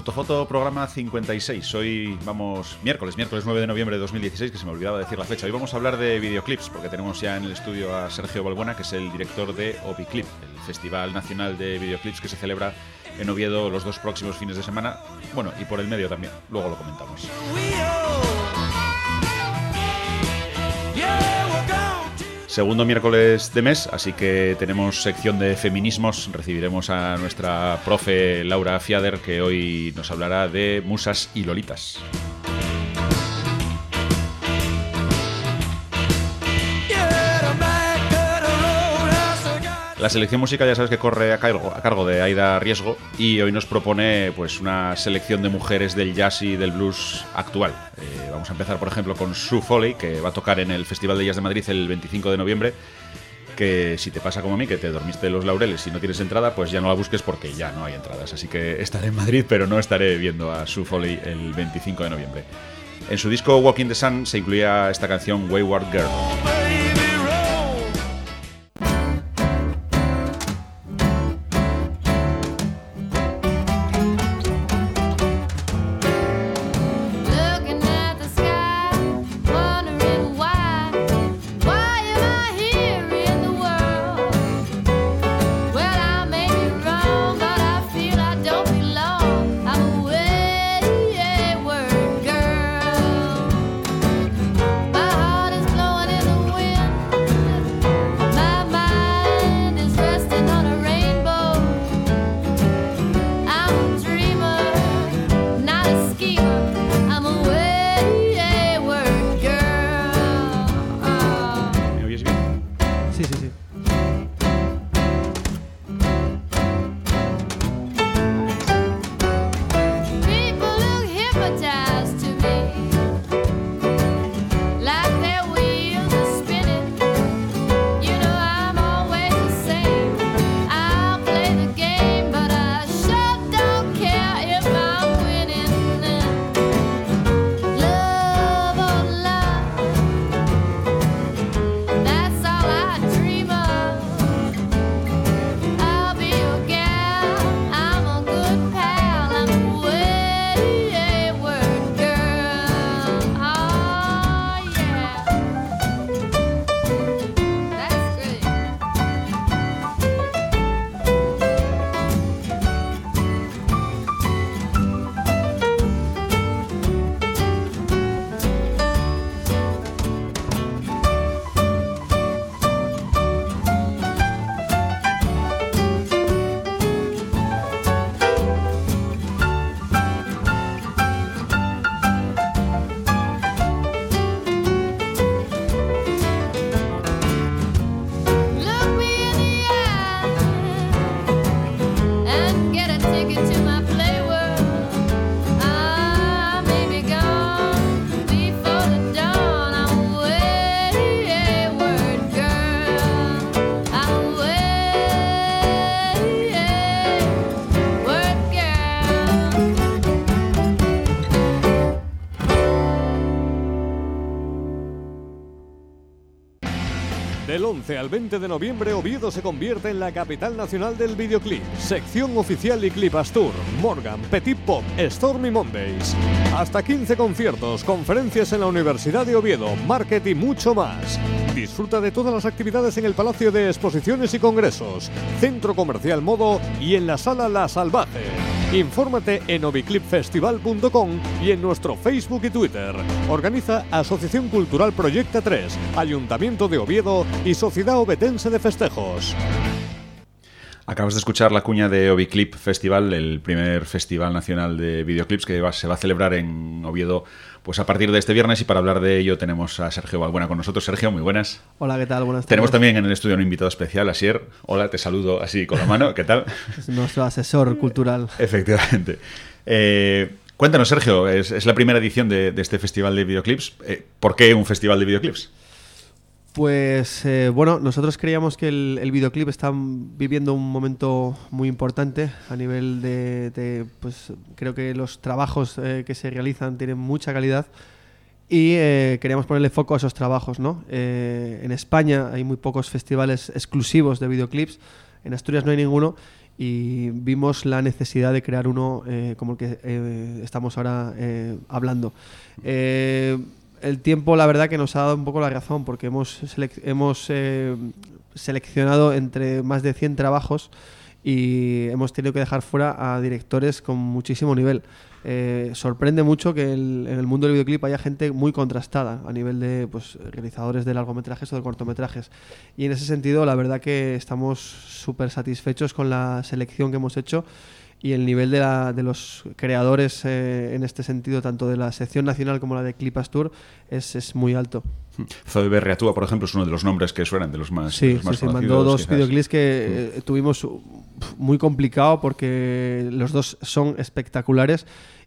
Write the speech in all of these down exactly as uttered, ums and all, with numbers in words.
Autofoto, programa cincuenta y seis. Hoy vamos miércoles, miércoles nueve de noviembre de dos mil dieciséis, que se me olvidaba decir la fecha. Hoy vamos a hablar de videoclips, porque tenemos ya en el estudio a Sergio Balbuena, que es el director de ObiClip, el Festival Nacional de Videoclips que se celebra en Oviedo los dos próximos fines de semana. Bueno, y por el medio también, luego lo comentamos. Segundo miércoles de mes, así que tenemos sección de feminismos. Recibiremos a nuestra profe Laura Fiader, que hoy nos hablará de musas y lolitas. La selección musical ya sabes que corre a cargo, a cargo de Aida Riesgo, y hoy nos propone pues una selección de mujeres del jazz y del blues actual. Eh, vamos a empezar, por ejemplo, con Sue Foley, que va a tocar en el Festival de Jazz de Madrid el veinticinco de noviembre, que si te pasa como a mí, que te dormiste en los laureles y no tienes entrada, pues ya no la busques porque ya no hay entradas. Así que estaré en Madrid, pero no estaré viendo a Sue Foley el veinticinco de noviembre. En su disco Walking the Sun se incluía esta canción Wayward Girl. Del once al veinte de noviembre, Oviedo se convierte en la capital nacional del videoclip. Sección oficial y Clipas Tour, Morgan, Petit Pop, Stormy Mondays. Hasta quince conciertos, conferencias en la Universidad de Oviedo, market y mucho más. Disfruta de todas las actividades en el Palacio de Exposiciones y Congresos, Centro Comercial Modo y en la Sala La Salvaje. Infórmate en oviclip festival punto com y en nuestro Facebook y Twitter. Organiza Asociación Cultural Proyecta tres, Ayuntamiento de Oviedo y Sociedad Ovetense de Festejos. Acabas de escuchar la cuña de ObiClip Festival, el primer festival nacional de videoclips que va, se va a celebrar en Oviedo pues a partir de este viernes, y para hablar de ello tenemos a Sergio Balbuena con nosotros. Sergio, muy buenas. Hola, ¿qué tal? Buenas tardes. Tenemos también en el estudio un invitado especial, Asier. Hola, te saludo así con la mano. ¿Qué tal? Es nuestro asesor cultural. Efectivamente. Eh, cuéntanos, Sergio, es, es la primera edición de, de este festival de videoclips. Eh, ¿Por qué un festival de videoclips? Pues eh, bueno, nosotros creíamos que el, el videoclip está viviendo un momento muy importante a nivel de, de pues creo que los trabajos eh, que se realizan tienen mucha calidad y eh, queríamos ponerle foco a esos trabajos, ¿no? Eh, en España hay muy pocos festivales exclusivos de videoclips. En Asturias no hay ninguno y vimos la necesidad de crear uno eh, como el que eh, estamos ahora eh, hablando. Eh, el tiempo, la verdad, que nos ha dado un poco la razón, porque hemos, selec- hemos eh, seleccionado entre más de cien trabajos y hemos tenido que dejar fuera a directores con muchísimo nivel. Eh, sorprende mucho que el, en el mundo del videoclip haya gente muy contrastada a nivel de pues, realizadores de largometrajes o de cortometrajes. Y en ese sentido, la verdad que estamos súper satisfechos con la selección que hemos hecho y el nivel de, la, de los creadores eh, en este sentido, tanto de la sección nacional como la de Clipastur, es, es muy alto. Zoe Berriatúa, por ejemplo, es uno de los nombres que suenan, de los más, sí, de los más sí, sí, conocidos. mandó dos quizás. videoclips que eh, tuvimos muy complicado porque los dos son espectaculares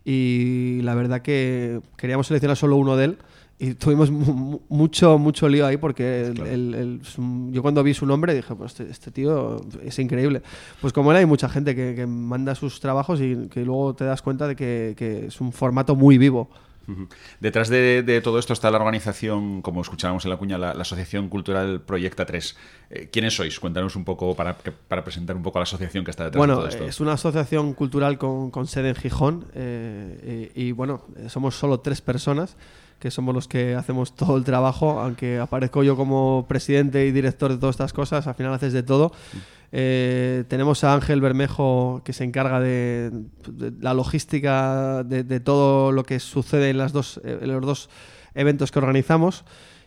y la verdad que queríamos seleccionar solo uno de él y tuvimos mu- mucho mucho lío ahí porque el, Claro. el, el, su- yo cuando vi su nombre dije, pues este, este tío es increíble. Pues como él hay mucha gente que, que manda sus trabajos y que luego te das cuenta de que, que es un formato muy vivo. Ujú. Detrás de, de todo esto está la organización, como escuchábamos en la cuña, la, la Asociación Cultural Proyecta tres. Eh, ¿Quiénes sois? Cuéntanos un poco para, que- para presentar un poco a la asociación que está detrás Bueno, de todo esto. es una asociación cultural con, con sede en Gijón eh, y, y, bueno, somos solo tres personas que somos los que hacemos todo el trabajo, aunque aparezco yo como presidente y director de todas estas cosas, al final haces de todo. Eh, tenemos a Ángel Bermejo, que se encarga de, de la logística de, de todo lo que sucede en, las dos, en los dos eventos que organizamos.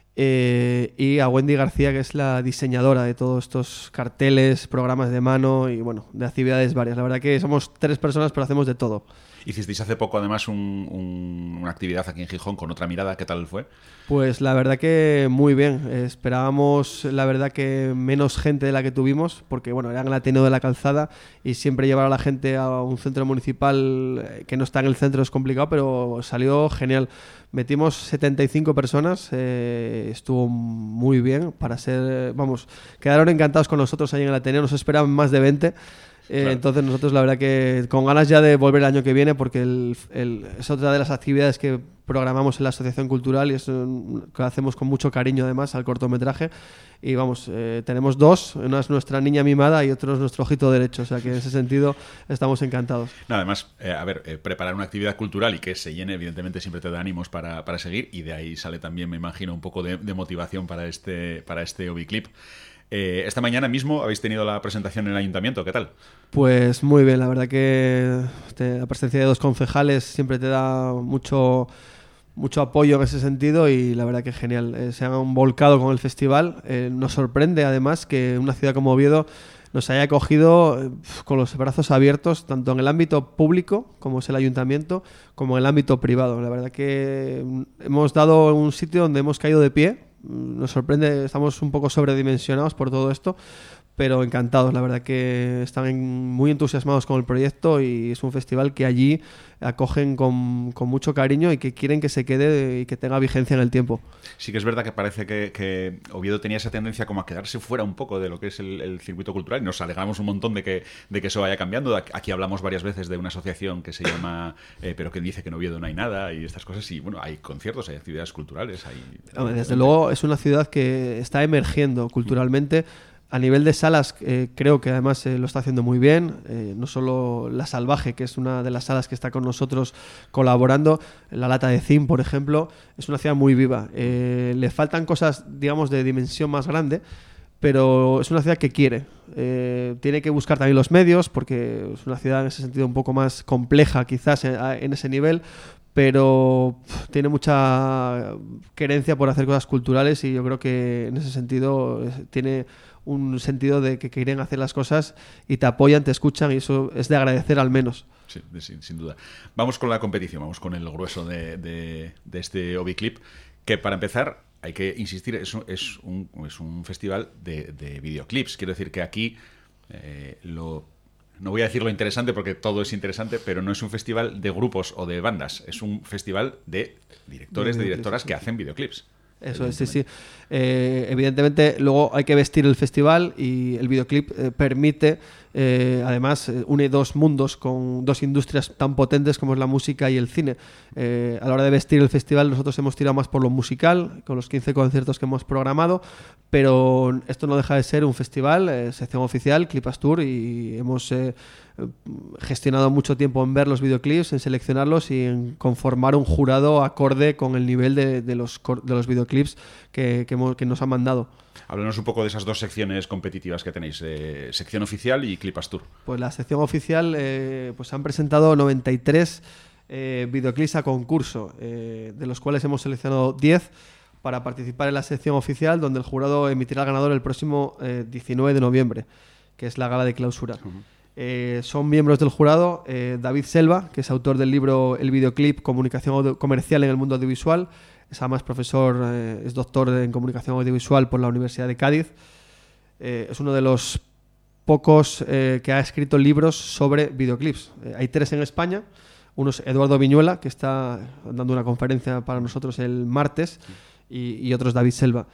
Eh, y a Wendy García, que es la diseñadora de todos estos carteles, programas de mano y bueno, de actividades varias. La verdad que somos tres personas, pero hacemos de todo. Hicisteis hace poco además un- un- una actividad aquí en Gijón con Otra Mirada. ¿Qué tal fue? Pues la verdad que muy bien. Eh, Esperábamos, la verdad, que menos gente de la que tuvimos, porque bueno, era en el Ateneo de la Calzada y siempre llevar a la gente a un centro municipal eh, que no está en el centro es complicado, pero salió genial. Metimos setenta y cinco personas, eh, estuvo muy bien para ser, vamos, quedaron encantados con nosotros ahí en el Ateneo, nos esperaban más de veinte. Eh, Claro. Entonces nosotros la verdad que con ganas ya de volver el año que viene, porque el, el- es otra de las actividades que programamos en la Asociación Cultural y es un- que hacemos con mucho cariño además al cortometraje. Y vamos, eh, tenemos dos, una es nuestra niña mimada y otro es nuestro ojito derecho, o sea que en ese sentido estamos encantados. No, además, eh, a ver, eh, preparar una actividad cultural y que se llene, evidentemente, siempre te da ánimos para, para seguir, y de ahí sale también, me imagino, un poco de, de motivación para este, para este Obiclip. Eh, esta mañana mismo habéis tenido la presentación en el ayuntamiento, ¿qué tal? Pues muy bien, la verdad que te- la presencia de dos concejales siempre te da mucho, mucho apoyo en ese sentido y la verdad que genial. Eh, se han volcado con el festival. Eh, nos sorprende además que una ciudad como Oviedo nos haya acogido eh, con los brazos abiertos, tanto en el ámbito público, como es el ayuntamiento, como en el ámbito privado. La verdad que mm, hemos dado un sitio donde hemos caído de pie. Nos sorprende, estamos un poco sobredimensionados por todo esto, pero encantados. La verdad que están en- muy entusiasmados con el proyecto y es un festival que allí acogen con, con mucho cariño y que quieren que se quede y que tenga vigencia en el tiempo. Sí que es verdad que parece que, que Oviedo tenía esa tendencia como a quedarse fuera un poco de lo que es el, el circuito cultural, y nos alegramos un montón de que, de que eso vaya cambiando. Aquí hablamos varias veces de una asociación que se llama eh, pero que dice que en Oviedo no hay nada y estas cosas, y bueno, hay conciertos, hay actividades culturales, hay... Hombre, Desde luego es una ciudad que está emergiendo culturalmente. A nivel de salas, eh, creo que además eh, lo está haciendo muy bien. Eh, no solo La Salvaje, que es una de las salas que está con nosotros colaborando, La Lata de Cim, por ejemplo, es una ciudad muy viva. Eh, le faltan cosas, digamos, de dimensión más grande, pero es una ciudad que quiere. Eh, tiene que buscar también los medios, porque es una ciudad en ese sentido un poco más compleja, quizás, en, en ese nivel, pero pff, tiene mucha querencia por hacer cosas culturales y yo creo que en ese sentido es- tiene un sentido de que quieren hacer las cosas y te apoyan, te escuchan y eso es de agradecer al menos. Sí, de- sin, sin duda. Vamos con la competición, vamos con el grueso de, de, de este Obiclip, que para empezar, hay que insistir, es un, es un, es un festival de, de videoclips. Quiero decir que aquí eh, lo... No voy a decir lo interesante porque todo es interesante, pero no es un festival de grupos o de bandas, es un festival de directores, de De videoclips, directoras sí. que hacen videoclips. Eso es, sí, sí. Eh, evidentemente, luego hay que vestir el festival y el videoclip eh, permite, eh, además, eh, une dos mundos con dos industrias tan potentes como es la música y el cine. Eh, a la hora de vestir el festival, nosotros hemos tirado más por lo musical, con los quince conciertos que hemos programado, pero esto no deja de ser un festival, eh, sección oficial, Clipastur, y hemos eh, gestionado mucho tiempo en ver los videoclips, en seleccionarlos y en conformar un jurado acorde con el nivel de, de, los, de los videoclips que, que, hemos, que nos han mandado. Háblanos un poco de esas dos secciones competitivas que tenéis, eh, sección oficial y Clipastur. Pues la sección oficial, eh, pues han presentado noventa y tres eh, videoclips a concurso, eh, de los cuales hemos seleccionado diez para participar en la sección oficial, donde el jurado emitirá al ganador el próximo eh, diecinueve de noviembre, que es la gala de clausura. Uh-huh. Eh, son miembros del jurado eh, David Selva, que es autor del libro El videoclip, comunicación audio- comercial en el mundo audiovisual. Es además profesor, eh, es doctor en comunicación audiovisual por la Universidad de Cádiz. Eh, es uno de los pocos eh, que ha escrito libros sobre videoclips. Eh, hay tres en España. Uno es Eduardo Viñuela, que está dando una conferencia para nosotros el martes, y, y otro es David Selva.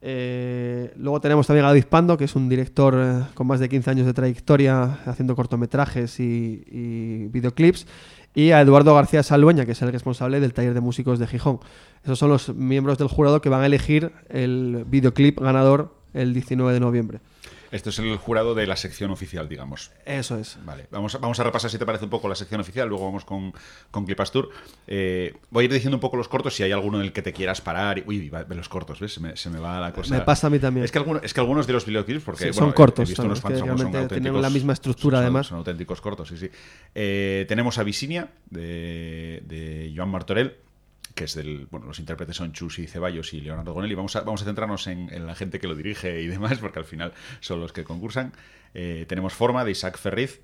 Eh, luego tenemos también a David Pando, que es un director eh, con más de quince años de trayectoria haciendo cortometrajes y, y videoclips, y a Eduardo García Saldueña, que es el responsable del taller de músicos de Gijón. Esos son los miembros del jurado que van a elegir el videoclip ganador el diecinueve de noviembre. Esto es el jurado de la sección oficial, digamos. Eso es. Vale, vamos a, vamos a repasar, si te parece, un poco la sección oficial, luego vamos con, con Clipastur. Eh, voy a ir diciendo un poco los cortos, si hay alguno en el que te quieras parar. Uy, va, los cortos, ¿ves? Se me, se me va la cosa. Me pasa a mí también. Es que, alguno, es que algunos de los videoclips, porque sí, bueno, son cortos, he visto son, unos fans, que son realmente tienen la misma son, estructura, son, además. Son auténticos cortos, sí, sí. Eh, tenemos a Visinia, de, de Joan Martorell, que es del, bueno, los intérpretes son Chus y Ceballos y Leonardo Gonelli. Vamos a, vamos a centrarnos en, en la gente que lo dirige y demás, porque al final son los que concursan. Eh, tenemos Forma, de Isaac Ferriz.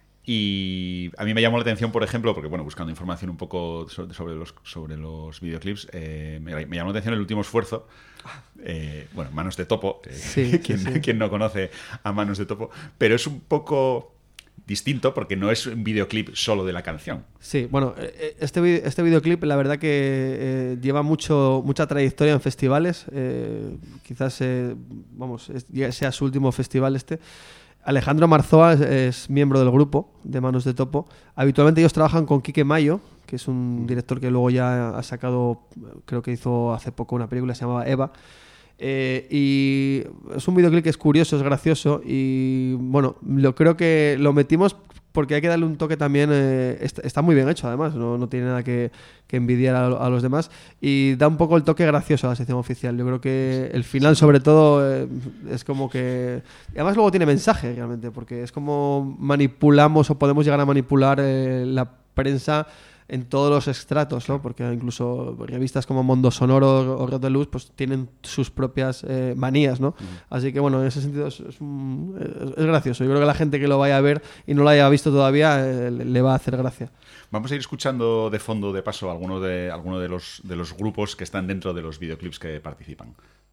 Y a mí me llamó la atención, por ejemplo, porque bueno, buscando información un poco sobre, sobre, los, sobre los videoclips, eh, me, me llamó la atención El último esfuerzo. Eh, bueno, Manos de Topo. Eh, sí, quien, sí. quien no conoce a Manos de Topo. Pero es un poco distinto porque no es un videoclip solo de la canción. Sí, bueno, este, este videoclip la verdad que eh, lleva mucho mucha trayectoria en festivales. Eh, quizás, eh, vamos, es, sea su último festival este. Alejandro Marzoa es, es miembro del grupo de Manos de Topo. Habitualmente ellos trabajan con Quique Mayo, que es un director que luego ya ha sacado, creo que hizo hace poco una película que se llamaba Eva. Eh, y es un videoclip que es curioso, es gracioso y bueno, lo creo que lo metimos porque hay que darle un toque también, eh, está, está muy bien hecho además, no, no tiene nada que, que envidiar a, a los demás y da un poco el toque gracioso a la sección oficial. Yo creo que el final sobre todo eh, es como que... Y además luego tiene mensaje realmente, porque es como manipulamos o podemos llegar a manipular eh, la prensa en todos los estratos, ¿no? Porque incluso revistas como Mundo Sonoro o Red de Luz pues tienen sus propias eh, manías, ¿no? Uh-huh. Así que bueno, en ese sentido es, es, un, es, es gracioso. Yo creo que la gente que lo vaya a ver y no lo haya visto todavía eh, le va a hacer gracia. Vamos a ir escuchando de fondo, de paso, algunos de, alguno de, los, de los grupos que están dentro de los videoclips que participan.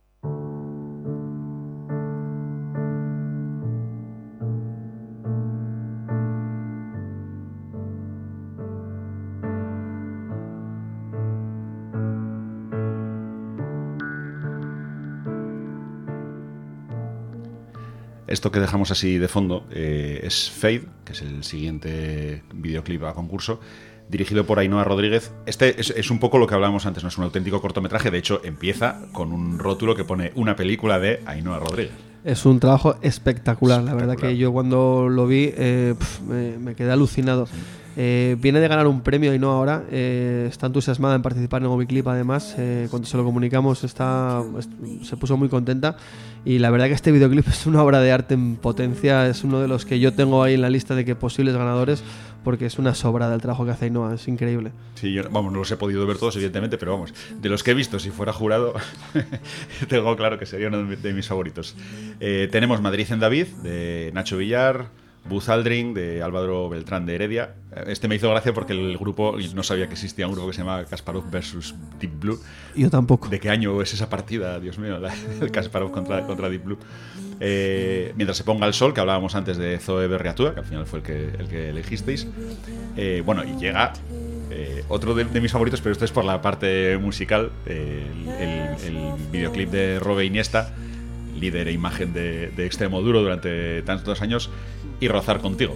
Esto que dejamos así de fondo eh, es Fade, que es el siguiente videoclip a concurso, dirigido por Ainhoa Rodríguez. Este es, es un poco lo que hablábamos antes, no es un auténtico cortometraje, de hecho empieza con un rótulo que pone una película de Ainhoa Rodríguez. Es un trabajo espectacular, espectacular. La verdad que yo cuando lo vi eh, pf, me, me quedé alucinado. Sí. Eh, viene de ganar un premio y no ahora, eh, está entusiasmada en participar en el Moviclip además, eh, cuando se lo comunicamos está, se puso muy contenta y la verdad que este videoclip es una obra de arte en potencia, es uno de los que yo tengo ahí en la lista de que posibles ganadores porque es una sobra del trabajo que hace Ainhoa, es increíble. Sí, yo vamos, no los he podido ver todos evidentemente, pero vamos, de los que he visto, si fuera jurado, tengo claro que sería uno de mis favoritos. Eh, tenemos Madrid en David, de Nacho Villar, Buzz Aldrin, de Álvaro Beltrán de Heredia. Este me hizo gracia porque el grupo, no sabía que existía un grupo que se llamaba Kasparov versus Deep Blue. Yo tampoco. ¿De qué año es esa partida? Dios mío, la, el Kasparov contra, contra Deep Blue. Eh, mientras se ponga el sol, que hablábamos antes de Zoe Berriatúa, que al final fue el que, el que elegisteis. Eh, bueno, y llega Eh, otro de, de mis favoritos, pero esto es por la parte musical, eh, el, el, el videoclip de Robe Iniesta, líder e imagen de, de Extremo Duro durante tantos años, y Rozar Contigo.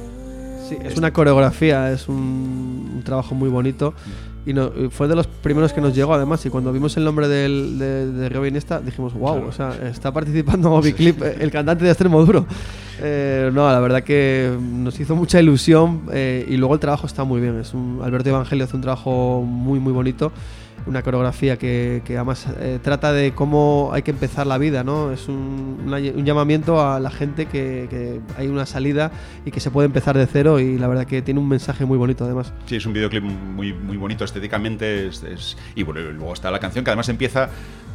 Sí, es una coreografía, es un, un trabajo muy bonito y no, fue de los primeros que nos llegó además, y cuando vimos el nombre del, de, de Robe Iniesta dijimos wow, claro. O sea, está participando en Moby Clip el cantante de Extremo Duro. Eh, no, la verdad que nos hizo mucha ilusión, eh, y luego el trabajo está muy bien. Es un, Alberto Evangelio hace un trabajo muy muy bonito, una coreografía que, que además eh, trata de cómo hay que empezar la vida, ¿no? Es un, una, un llamamiento a la gente que, que hay una salida y que se puede empezar de cero, y la verdad que tiene un mensaje muy bonito además. Sí, es un videoclip muy, muy bonito estéticamente, es, es, y bueno, luego está la canción que además empieza...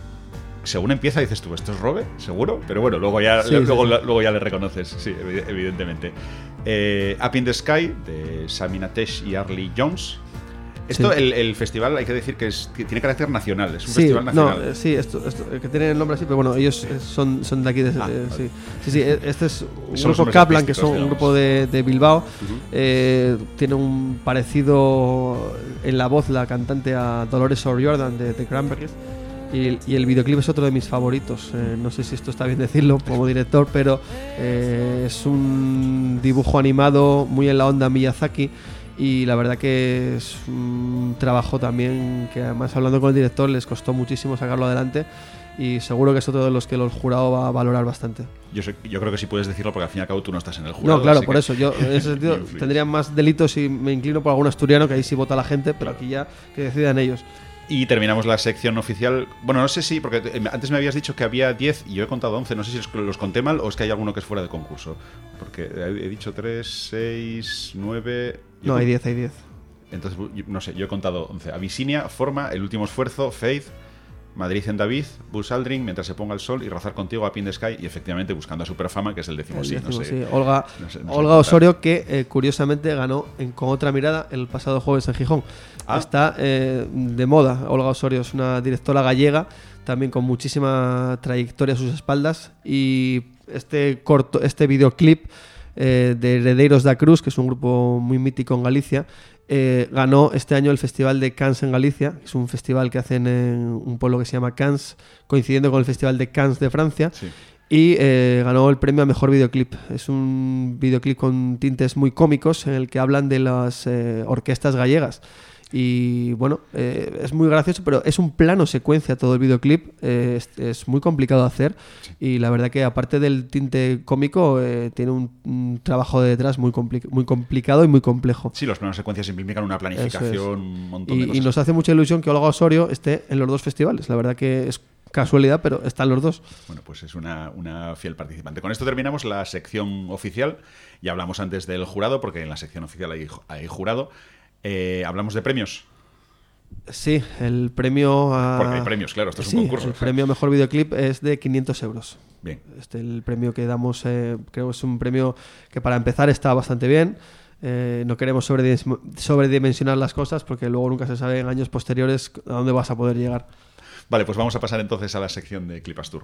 Según empieza dices tú, ¿esto es Robe? ¿Seguro? Pero bueno, luego ya, sí, luego, sí, sí. luego ya le reconoces, sí, evidentemente. Eh, Up in the Sky, de Sami Natesh y Arlie Jones. Esto, sí. el, el festival, hay que decir que, es, que tiene carácter nacional, es un sí, festival nacional. No, sí, esto, esto, que tiene el nombre así, pero bueno, ellos son, son de aquí. De, ah, eh, vale. sí. sí, sí, este es un son grupo Kaplan, que son digamos. un grupo de, de Bilbao. Uh-huh. eh, tiene un parecido en la voz la cantante a Dolores O'Riordan de The Cranberries. Y, y el videoclip es otro de mis favoritos. Eh, no sé si esto está bien decirlo como director, pero eh, es un dibujo animado muy en la onda Miyazaki. Y la verdad que es un trabajo también que, además, hablando con el director, les costó muchísimo sacarlo adelante, y seguro que es otro de los que el jurado va a valorar bastante. Yo, sé, yo creo que sí puedes decirlo, porque al fin y al cabo tú no estás en el jurado. No, claro, por eso yo en ese sentido tendría más delitos si me inclino por algún asturiano, que ahí sí vota la gente, pero aquí ya que decidan ellos. Y terminamos la sección oficial. Bueno, no sé si, porque antes me habías dicho que había diez y yo he contado once. No sé si los, los conté mal o es que hay alguno que es fuera de concurso. Porque he dicho tres, seis, nueve... No, hay diez, hay diez. Entonces, no sé, yo he contado once. Abisinia, Forma, El Último Esfuerzo, Faith, Madrid en David, Buzz Aldrin, Mientras se ponga el sol y Rozar Contigo, Up in the Sky, y efectivamente Buscando a Superfama, que es el décimo, el sí, décimo no sé, sí. Olga, no sé, no Olga Osorio, que eh, curiosamente ganó en Con Otra Mirada el pasado jueves en Gijón. Ah. Está eh, de moda. Olga Osorio es una directora gallega, también con muchísima trayectoria a sus espaldas, y este corto, este videoclip eh, de Heredeiros da Cruz, que es un grupo muy mítico en Galicia, Eh, ganó este año el Festival de Cannes en Galicia, que es un festival que hacen en un pueblo que se llama Cannes, coincidiendo con el Festival de Cannes de Francia, sí. y eh, ganó el premio a Mejor Videoclip. Es un videoclip con tintes muy cómicos, en el que hablan de las eh, orquestas gallegas. Y bueno, eh, es muy gracioso, pero es un plano secuencia todo el videoclip, eh, es, es muy complicado de hacer, sí. y la verdad que aparte del tinte cómico, eh, tiene un, un trabajo de detrás muy, compli- muy complicado y muy complejo. Sí, los planos secuencias implican una planificación, es. un montón y, de cosas. Y nos hace mucha ilusión que Olga Osorio esté en los dos festivales, la verdad que es casualidad, pero están los dos. Bueno, pues es una, una fiel participante. Con esto terminamos la sección oficial. Ya hablamos antes del jurado, porque en la sección oficial hay, hay jurado. Eh, ¿Hablamos de premios? Sí, el premio a... Porque hay premios, claro, esto es sí, un concurso. El premio a Mejor Videoclip es de quinientos euros. Bien. Este, el premio que damos, eh, creo que es un premio que para empezar está bastante bien. Eh, no queremos sobredimensionar las cosas, porque luego nunca se sabe en años posteriores a dónde vas a poder llegar. Vale, pues vamos a pasar entonces a la sección de Clipastur.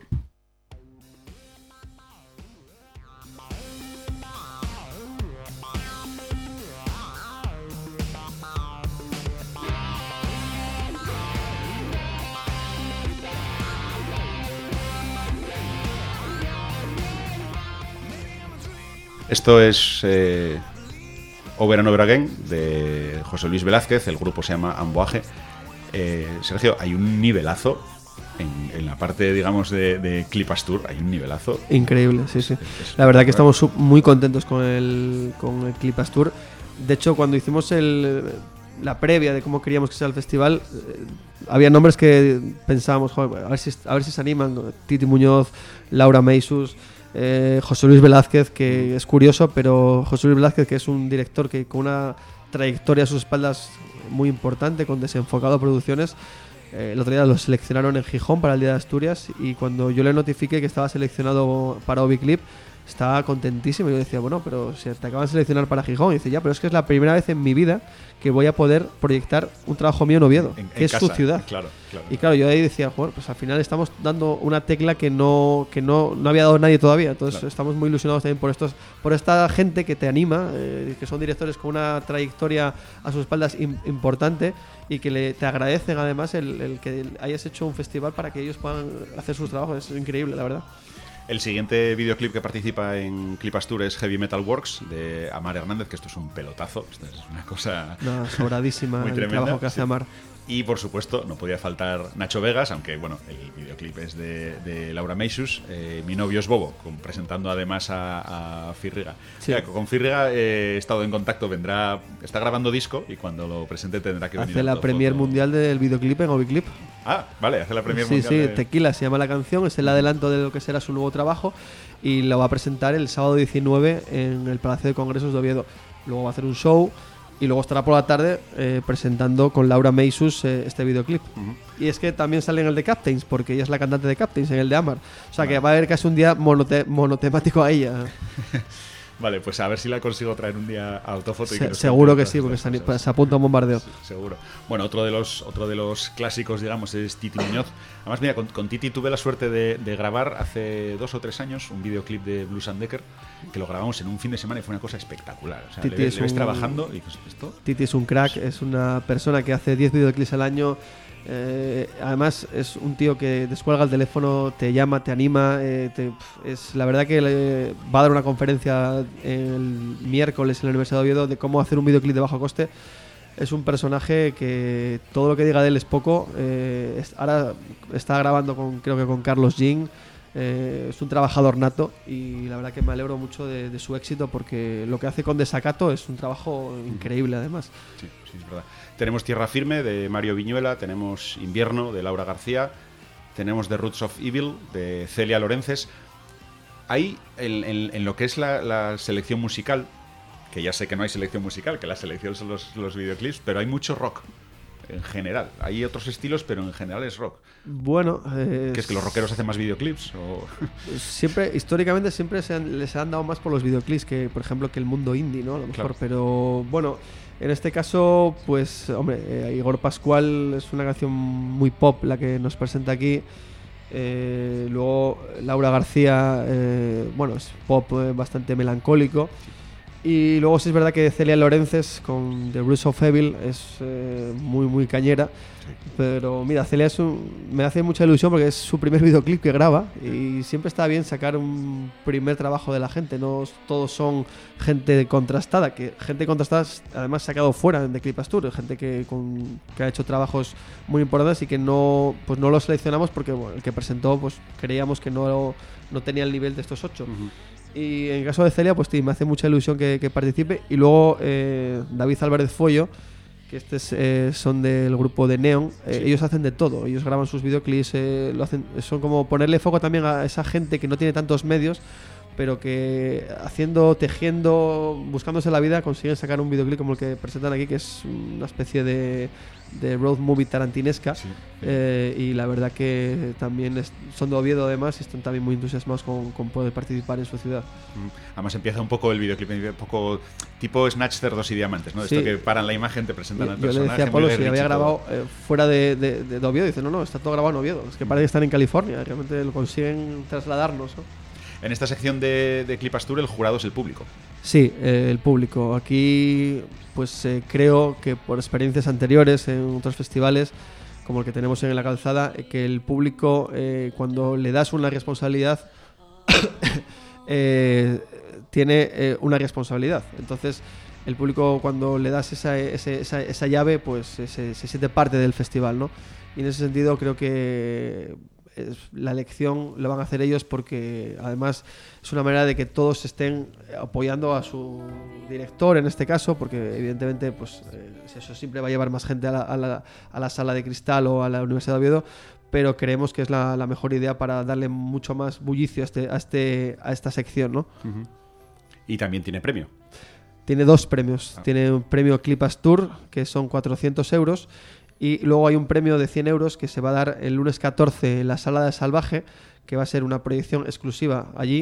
Esto es eh, Over and Over Again, de José Luis Velázquez. El grupo se llama Amboaje. Eh, Sergio, hay un nivelazo en, en la parte, digamos, de, de Clipastur. Hay un nivelazo increíble, sí, sí. Es, es la verdad que estamos muy contentos con el, con el Clipastur. De hecho, cuando hicimos el, la previa de cómo queríamos que sea el festival, eh, había nombres que pensábamos, joder, a ver si, a ver si se animan. Titi Muñoz, Laura Meisus, Eh, José Luis Velázquez, que es curioso, pero José Luis Velázquez, que es un director que con una trayectoria a sus espaldas muy importante, con Desenfocado Producciones, eh, el otro día lo seleccionaron en Gijón para el Día de Asturias, y cuando yo le notifiqué que estaba seleccionado para Obi Clip, estaba contentísimo. Yo decía, bueno, pero si te acaban de seleccionar para Gijón. Y dice, ya, pero es que es la primera vez en mi vida que voy a poder proyectar un trabajo mío en Oviedo, en, que en es casa, su ciudad. Claro, claro. Y claro, yo ahí decía, joder, pues al final estamos dando una tecla que no que no, no había dado nadie todavía. Entonces claro. estamos muy ilusionados también por estos por esta gente que te anima, eh, que son directores con una trayectoria a sus espaldas im- importante y que le, te agradecen además el, el que hayas hecho un festival para que ellos puedan hacer sus trabajos. Es increíble, la verdad. El siguiente videoclip que participa en Clipastur es Heavy Metal Works de Amar Hernández, que esto es un pelotazo, esto es una cosa No, sobradísima muy el tremenda, trabajo que hace sí. Amar. Y por supuesto, no podía faltar Nacho Vegas, aunque bueno, el videoclip es de, de Laura Meixus, eh, Mi novio es Bobo, con, presentando además a, a Fírriga. Sí. Mira, con Fírriga eh, he estado en contacto, vendrá, está grabando disco y cuando lo presente tendrá que venir. Hace a la todo premier foto. mundial del videoclip en Oviclip. Ah, vale, hace la premier Sí, mundial. sí, de... Tequila se llama la canción, es el adelanto de lo que será su nuevo trabajo y lo va a presentar el sábado diecinueve en el Palacio de Congresos de Oviedo. Luego va a hacer un show y luego estará por la tarde eh, presentando con Laura Meixus eh, este videoclip. Uh-huh. Y es que también sale en el de Captains, porque ella es la cantante de Captains, en el de Amar. O sea vale. que va a haber casi un día monote- monotemático a ella. Vale, pues a ver si la consigo traer un día a Autofoto. Y Se- que nos seguro cuente que sí, todas porque estas se, cosas. se apunta a un bombardeo. Sí, seguro. Bueno, otro de los otro de los clásicos, digamos, es Titi Muñoz. Además, mira, con, con Titi tuve la suerte de, de grabar hace dos o tres años un videoclip de Blues and Decker que lo grabamos en un fin de semana y fue una cosa espectacular. O sea, Titi le, ves- es le ves un- trabajando y dices, ¿esto? Titi es un crack, es una persona que hace diez videoclips al año. Eh, además es un tío que descuelga el teléfono, te llama, te anima. Eh, te- es la verdad que le, va a dar una conferencia el miércoles en la Universidad de Oviedo de cómo hacer un videoclip de bajo coste. Es un personaje que todo lo que diga de él es poco. Eh, es- ahora está grabando con creo que con Carlos Jean. Eh, es un trabajador nato y la verdad que me alegro mucho de, de su éxito porque lo que hace con Desacato es un trabajo increíble además. Sí, sí, es verdad. Tenemos Tierra Firme de Mario Viñuela, tenemos Invierno de Laura García, tenemos The Roots of Evil de Celia Lorences. Ahí, en, en- en lo que es la, la selección musical, que ya sé que no hay selección musical, que la selección son los, los videoclips, pero hay mucho rock en general. Hay otros estilos, pero en general es rock. Bueno, eh, ¿Que es que los rockeros hacen más videoclips? O... siempre históricamente siempre se han- les han dado más por los videoclips que por ejemplo que el mundo indie, ¿no? A lo mejor, Claro. pero bueno, en este caso pues hombre, eh, Igor Pascual es una canción muy pop la que nos presenta aquí. Eh, luego Laura García, eh, bueno, es pop eh, bastante melancólico. Y luego sí es verdad que Celia Lorences con The Roots of Evil es eh, muy muy cañera. Pero mira, Celia es un- me hace mucha ilusión porque es su primer videoclip que graba y siempre está bien sacar un primer trabajo de la gente. No todos son gente contrastada, que gente contrastada además se ha quedado fuera de Clipastur, gente que, con, que ha hecho trabajos muy importantes y que no pues no lo seleccionamos porque bueno, el que presentó pues creíamos que no, no tenía el nivel de estos ocho. Uh-huh. Y en el caso de Celia, pues sí, me hace mucha ilusión que, que participe. Y luego eh, David Álvarez Follo, que estos eh, son del grupo de Neon. Eh, Sí. Ellos hacen de todo. Ellos graban sus videoclips, eh, lo hacen, son como ponerle foco también a esa gente que no tiene tantos medios, pero que haciendo, tejiendo, buscándose la vida, consiguen sacar un videoclip como el que presentan aquí, que es una especie de, de road movie tarantinesca. Sí. Eh, y la verdad que también es- son de Oviedo además y están también muy entusiasmados con, con poder participar en su ciudad. Mm. Además empieza un poco el videoclip, un poco tipo Snatch, Cerdos y Diamantes, ¿no? Sí. Esto que paran la imagen, te presentan Yo, al yo le personaje. decía a Pablo muy si Guy había Ritchie, grabado todo. eh, fuera de, de, de Oviedo. Dice, no, no, está todo grabado en Oviedo. Es que parece que están en California. Realmente lo consiguen trasladarnos, ¿no? En esta sección de, de Clipastur el jurado es el público. Sí, eh, el público. Aquí, pues eh, creo que por experiencias anteriores en otros festivales, como el que tenemos en La Calzada, eh, que el público, eh, cuando le das una responsabilidad, eh, tiene eh, una responsabilidad. Entonces, el público, cuando le das esa, ese- esa, esa llave, pues eh, se, se siente parte del festival, ¿no? Y en ese sentido creo que es- la elección la van a hacer ellos porque además es una manera de que todos estén apoyando a su director en este caso, porque evidentemente pues eh, eso siempre va a llevar más gente a la, a la, a la sala de cristal o a la Universidad de Oviedo, pero creemos que es la, la mejor idea para darle mucho más bullicio a, este, a, este, a esta sección, ¿no? Y también tiene premio. Tiene dos premios. Ah. Tiene un premio Clipastur, que son cuatrocientos euros, y luego hay un premio de cien euros que se va a dar el lunes catorce en la Sala de Salvaje, que va a ser una proyección exclusiva allí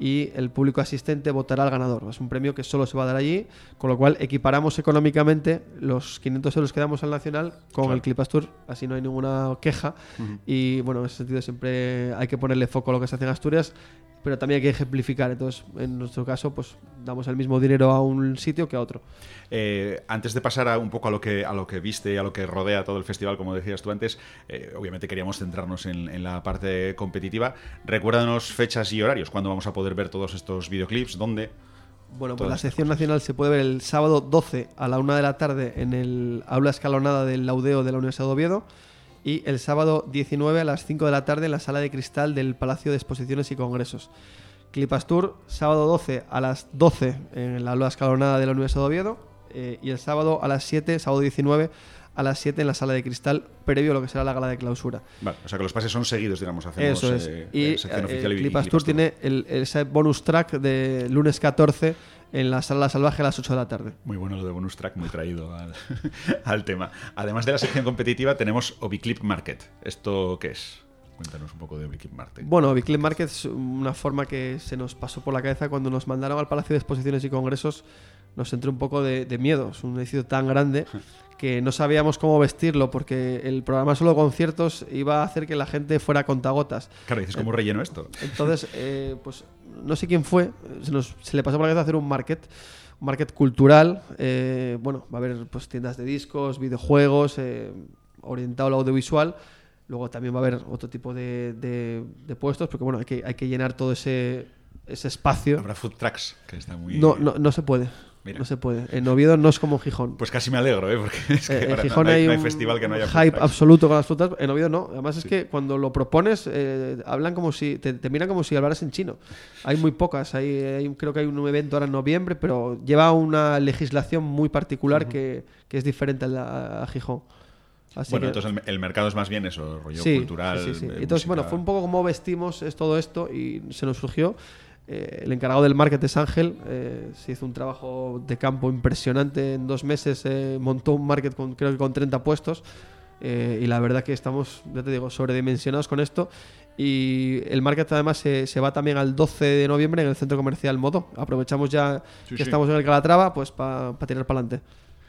y el público asistente votará al ganador. Es un premio que solo se va a dar allí, con lo cual equiparamos económicamente los quinientos euros que damos al Nacional con claro. el Clippers Tour, así no hay ninguna queja. Uh-huh. Y bueno, en ese sentido siempre hay que ponerle foco a lo que se hace en Asturias, pero también hay que ejemplificar. Entonces, en nuestro caso, pues damos el mismo dinero a un sitio que a otro. Eh, antes de pasar a un poco a lo que a lo que viste, a lo que rodea todo el festival, como decías tú antes, eh, obviamente queríamos centrarnos en, en la parte competitiva. Recuérdanos fechas y horarios, ¿cuándo vamos a poder ver todos estos videoclips? ¿Dónde? Bueno, pues la sección nacional se puede ver el sábado doce a la una de la tarde en el aula escalonada del Laudeo de la Universidad de Oviedo, y el sábado diecinueve a las cinco de la tarde en la sala de cristal del Palacio de Exposiciones y Congresos. Clippers Tour, sábado doce a las doce en el aula escalonada de la Universidad de Oviedo, eh, y el sábado a las siete, sábado diecinueve a las siete en la sala de cristal, previo a lo que será la gala de clausura. Vale, o sea que los pases son seguidos, digamos, hacemos. Eso es. Eh, y sección eh, oficial el y Clippers y Tour Tour tiene el, ese bonus track de lunes catorce en la sala salvaje a las ocho de la tarde. Muy bueno lo de bonus track, muy traído al, al tema. Además de la sección competitiva, tenemos Obiclip Market. ¿Esto qué es? Cuéntanos un poco de Obiclip Market. Bueno, Obiclip Market es una forma que se nos pasó por la cabeza cuando nos mandaron al Palacio de Exposiciones y Congresos. Nos entró un poco de, de miedo. Es un edificio tan grande que no sabíamos cómo vestirlo, porque el programa solo de conciertos iba a hacer que la gente fuera a contagotas. Claro, dices, ¿cómo relleno esto? Entonces, eh, pues no sé quién fue, se, nos, se le pasó por la cabeza hacer un market, un market cultural. Eh, bueno, va a haber pues tiendas de discos, videojuegos, eh, orientado al audiovisual. Luego también va a haber otro tipo de, de, de puestos, porque bueno, hay que, hay que llenar todo ese, ese espacio. Habrá food trucks, que está muy... No, no, no se puede. Mira. No se puede. En Oviedo no es como en Gijón. Pues casi me alegro, ¿eh? Porque es que eh, en ahora Gijón no, hay, hay, no hay un festival que no haya hype absoluto con las frutas. En Oviedo no. Además es sí. que cuando lo propones eh, hablan como si te, te miran como si hablaras en chino. Hay muy pocas. Hay, hay, creo que hay un evento ahora en noviembre, pero lleva una legislación muy particular uh-huh. que, que es diferente a, la, a Gijón. Así bueno, que, entonces el, el mercado es más bien eso, rollo sí, cultural. Sí, sí, sí. Eh, entonces, música... bueno, fue un poco como vestimos es todo esto y se nos surgió. Eh, el encargado del market es Ángel, eh, se hizo un trabajo de campo impresionante. En dos meses eh, montó un market con, creo que con treinta puestos, eh, y la verdad que estamos, ya te digo, sobredimensionados con esto. Y el market además se, se va también al doce de noviembre en el centro comercial Modo. Aprovechamos ya sí, que sí. estamos en el Calatrava pues para pa tirar para adelante.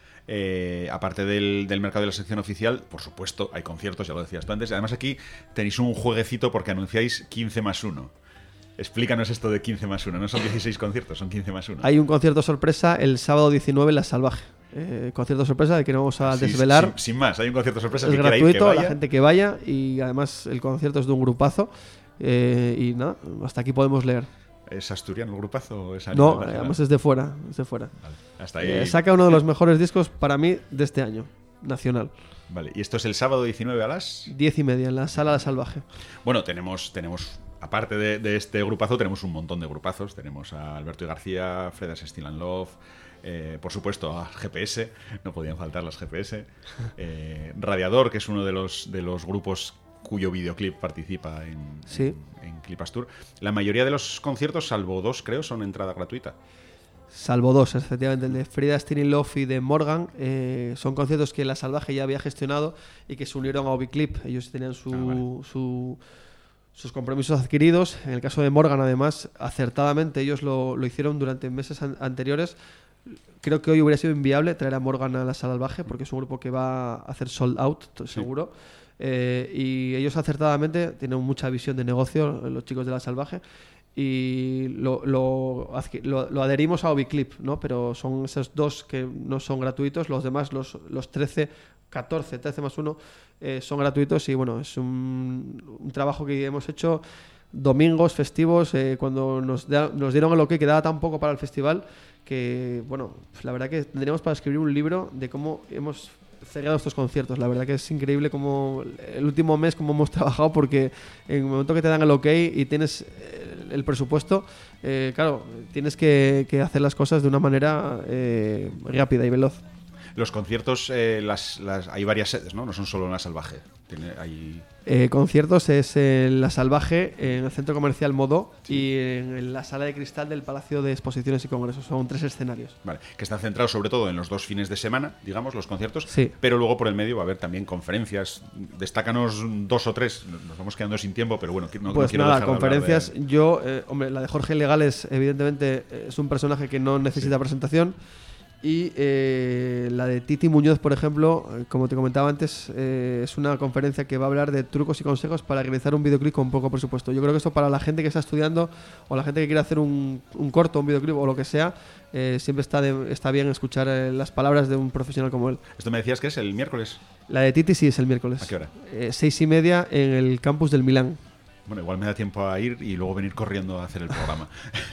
Eh, aparte del, del mercado de la sección oficial, por supuesto, hay conciertos, ya lo decías tú antes. Además aquí tenéis un jueguecito porque anunciáis quince más uno. Explícanos esto de quince más uno. No son dieciséis conciertos, son quince más uno. Hay un concierto sorpresa el sábado diecinueve en La Salvaje. Eh, concierto sorpresa de que no vamos a sí, desvelar. Sin, sin más, hay un concierto sorpresa. Es que gratuito, ir, que vaya. La gente que vaya. Y además el concierto es de un grupazo. Eh, y nada, hasta aquí podemos leer. ¿Es asturiano el grupazo o es a No, además es de fuera. Es de fuera. Vale, hasta ahí. Eh, saca uno de los mejores discos para mí de este año, nacional. Vale, y esto es el sábado diecinueve a las diez y media en la sala La Salvaje. Bueno, tenemos, tenemos aparte de, de este grupazo, tenemos un montón de grupazos. Tenemos a Alberto y García, Fred Still and Love, eh, por supuesto a G P S, no podían faltar las G P S, eh, Radiador, que es uno de los, de los grupos cuyo videoclip participa en, sí. en, en Clippers Tour. La mayoría de los conciertos, salvo dos, creo, son entrada gratuita. Salvo dos, efectivamente, el de Frida Stinning Love y de Morgan, eh, son conciertos que La Salvaje ya había gestionado y que se unieron a Obiclip. Ellos tenían su, ah, vale. su, sus compromisos adquiridos. En el caso de Morgan, además, acertadamente ellos lo, lo hicieron durante meses an- anteriores. Creo que hoy hubiera sido inviable traer a Morgan a La Salvaje porque es un grupo que va a hacer sold out, seguro. Sí. Eh, y ellos acertadamente tienen mucha visión de negocio, los chicos de La Salvaje. Y lo, lo, lo, lo adherimos a Obiclip, ¿no? Pero son esos dos que no son gratuitos, los demás, los, los trece, catorce, trece más uno, eh, son gratuitos. Y bueno, es un, un trabajo que hemos hecho domingos, festivos, eh, cuando nos, da, nos dieron el ok, que daba tan poco para el festival, que bueno, pues la verdad que tendríamos para escribir un libro de cómo hemos cerrado estos conciertos. La verdad que es increíble como el último mes como hemos trabajado, porque en el momento que te dan el ok y tienes el presupuesto, eh, claro, tienes que, que hacer las cosas de una manera eh, rápida y veloz. Los conciertos, eh, las, las, hay varias sedes, ¿no? No son solo en La Salvaje. Tiene, hay... eh, conciertos es en La Salvaje, en el Centro Comercial Modó sí. y en la Sala de Cristal del Palacio de Exposiciones y Congresos. Son tres escenarios. Vale, que están centrados sobre todo en los dos fines de semana, digamos, los conciertos. Sí. Pero luego por el medio va a haber también conferencias. Destácanos dos o tres. Nos vamos quedando sin tiempo, pero bueno, no, pues no quiero nada, dejar conferencias. De de... Yo, eh, hombre, la de Jorge Legales, evidentemente, es un personaje que no necesita sí. presentación. Y eh, la de Titi Muñoz, por ejemplo, como te comentaba antes, eh, es una conferencia que va a hablar de trucos y consejos para realizar un videoclip con poco presupuesto. Yo creo que esto para la gente que está estudiando o la gente que quiere hacer un, un corto, un videoclip o lo que sea, eh, siempre está, de, está bien escuchar eh, las palabras de un profesional como él. ¿Esto me decías que es el miércoles? La de Titi sí es el miércoles. ¿A qué hora? Eh, seis y media en el campus del Milán. Bueno, igual me da tiempo a ir y luego venir corriendo a hacer el programa.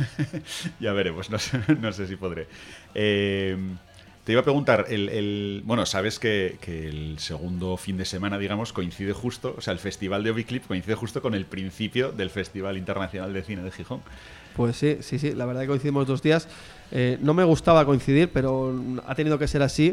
Ya veremos, no sé, no sé si podré. Eh, te iba a preguntar, el, el, bueno, sabes que, que el segundo fin de semana, digamos, coincide justo, o sea, el Festival de Obiclip coincide justo con el principio del Festival Internacional de Cine de Gijón. Pues sí, sí, sí, la verdad que coincidimos dos días. Eh, no me gustaba coincidir, pero ha tenido que ser así.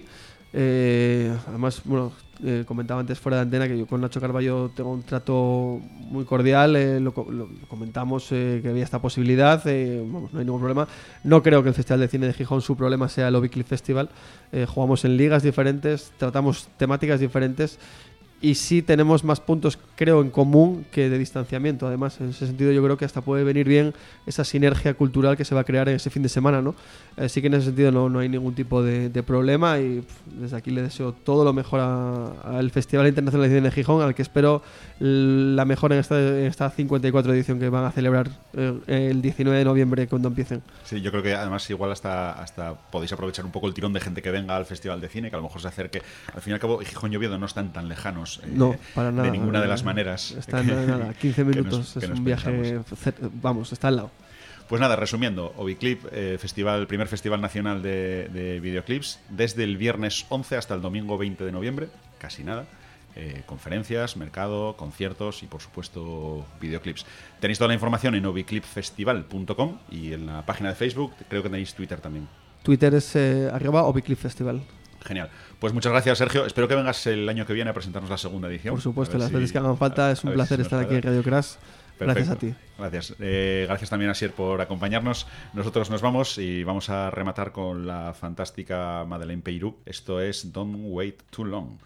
Eh, además, bueno, eh, comentaba antes fuera de antena que yo con Nacho Carballo tengo un trato muy cordial, eh, lo, lo, lo comentamos eh, que había esta posibilidad, eh, bueno, no hay ningún problema. No creo que el Festival de Cine de Gijón su problema sea el Obiclip Festival. Eh, jugamos en ligas diferentes, tratamos temáticas diferentes y sí tenemos más puntos, creo, en común que de distanciamiento. Además, en ese sentido yo creo que hasta puede venir bien esa sinergia cultural que se va a crear en ese fin de semana, ¿no? Así que en ese sentido no, no hay ningún tipo de, de problema y pff, desde aquí le deseo todo lo mejor al Festival Internacional de Cine de Gijón, al que espero la mejor en esta, en esta cincuenta y cuatro edición que van a celebrar eh, el diecinueve de noviembre cuando empiecen. Sí, yo creo que además igual hasta, hasta podéis aprovechar un poco el tirón de gente que venga al Festival de Cine, que a lo mejor se acerque. Al fin y al cabo, Gijón y Oviedo no están tan lejanos. Eh, no, para nada. De ninguna de las maneras. Está en nada, quince minutos, nos, es un viaje, pensamos. Vamos, está al lado. Pues nada, resumiendo, Obiclip, eh, festival, primer festival nacional de, de videoclips, desde el viernes once hasta el domingo veinte de noviembre, casi nada. Eh, conferencias, mercado, conciertos y por supuesto videoclips. Tenéis toda la información en obiclip festival punto com y en la página de Facebook, creo que tenéis Twitter también. Twitter es eh, arroba Obiclip Festival. Genial. Pues muchas gracias, Sergio. Espero que vengas el año que viene a presentarnos la segunda edición. Por supuesto, las si, veces que hagan falta. Es un placer si estar aquí en Radio Crash. Perfecto. Gracias a ti. Gracias. Eh, gracias también a Asier por acompañarnos. Nosotros nos vamos y vamos a rematar con la fantástica Madeleine Peyrou. Esto es Don't Wait Too Long.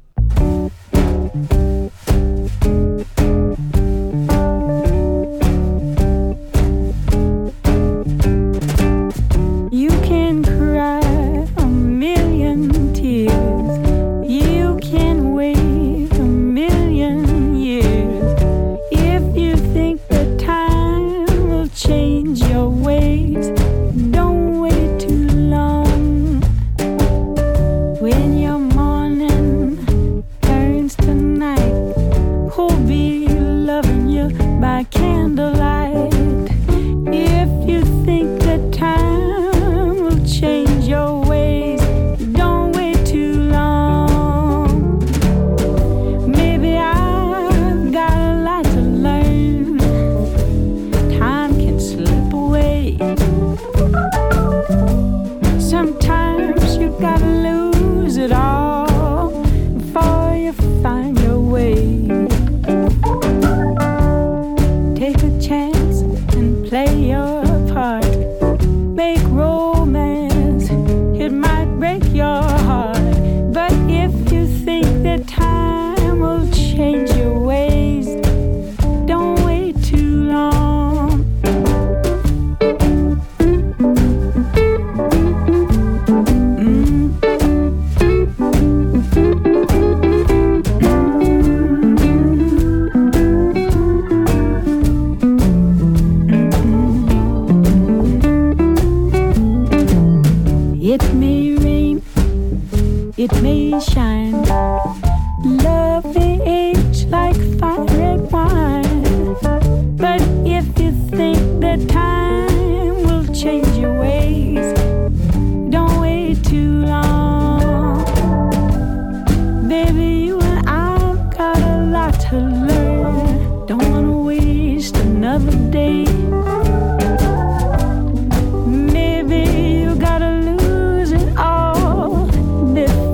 You can cry a million tears. You can wait a million years. If you think that time will change your ways, don't wait too long. When your morning turns to night, who'll be loving you by candlelight? If you think that time will change your ways, don't wait too long. Maybe I've got a lot to learn. Time can slip away. Sometimes you gotta lose it all before you find your way. Take a chance and play your part. Make romance, it might break your heart. But if you think that time will change your ways, don't wait too long. It may rain, it may shine. Love may age like fine red wine. But if you think that time will change your ways, don't wait too long. Baby, you and I've got a lot to learn. Don't wanna waste another day. Maybe you gotta lose it all before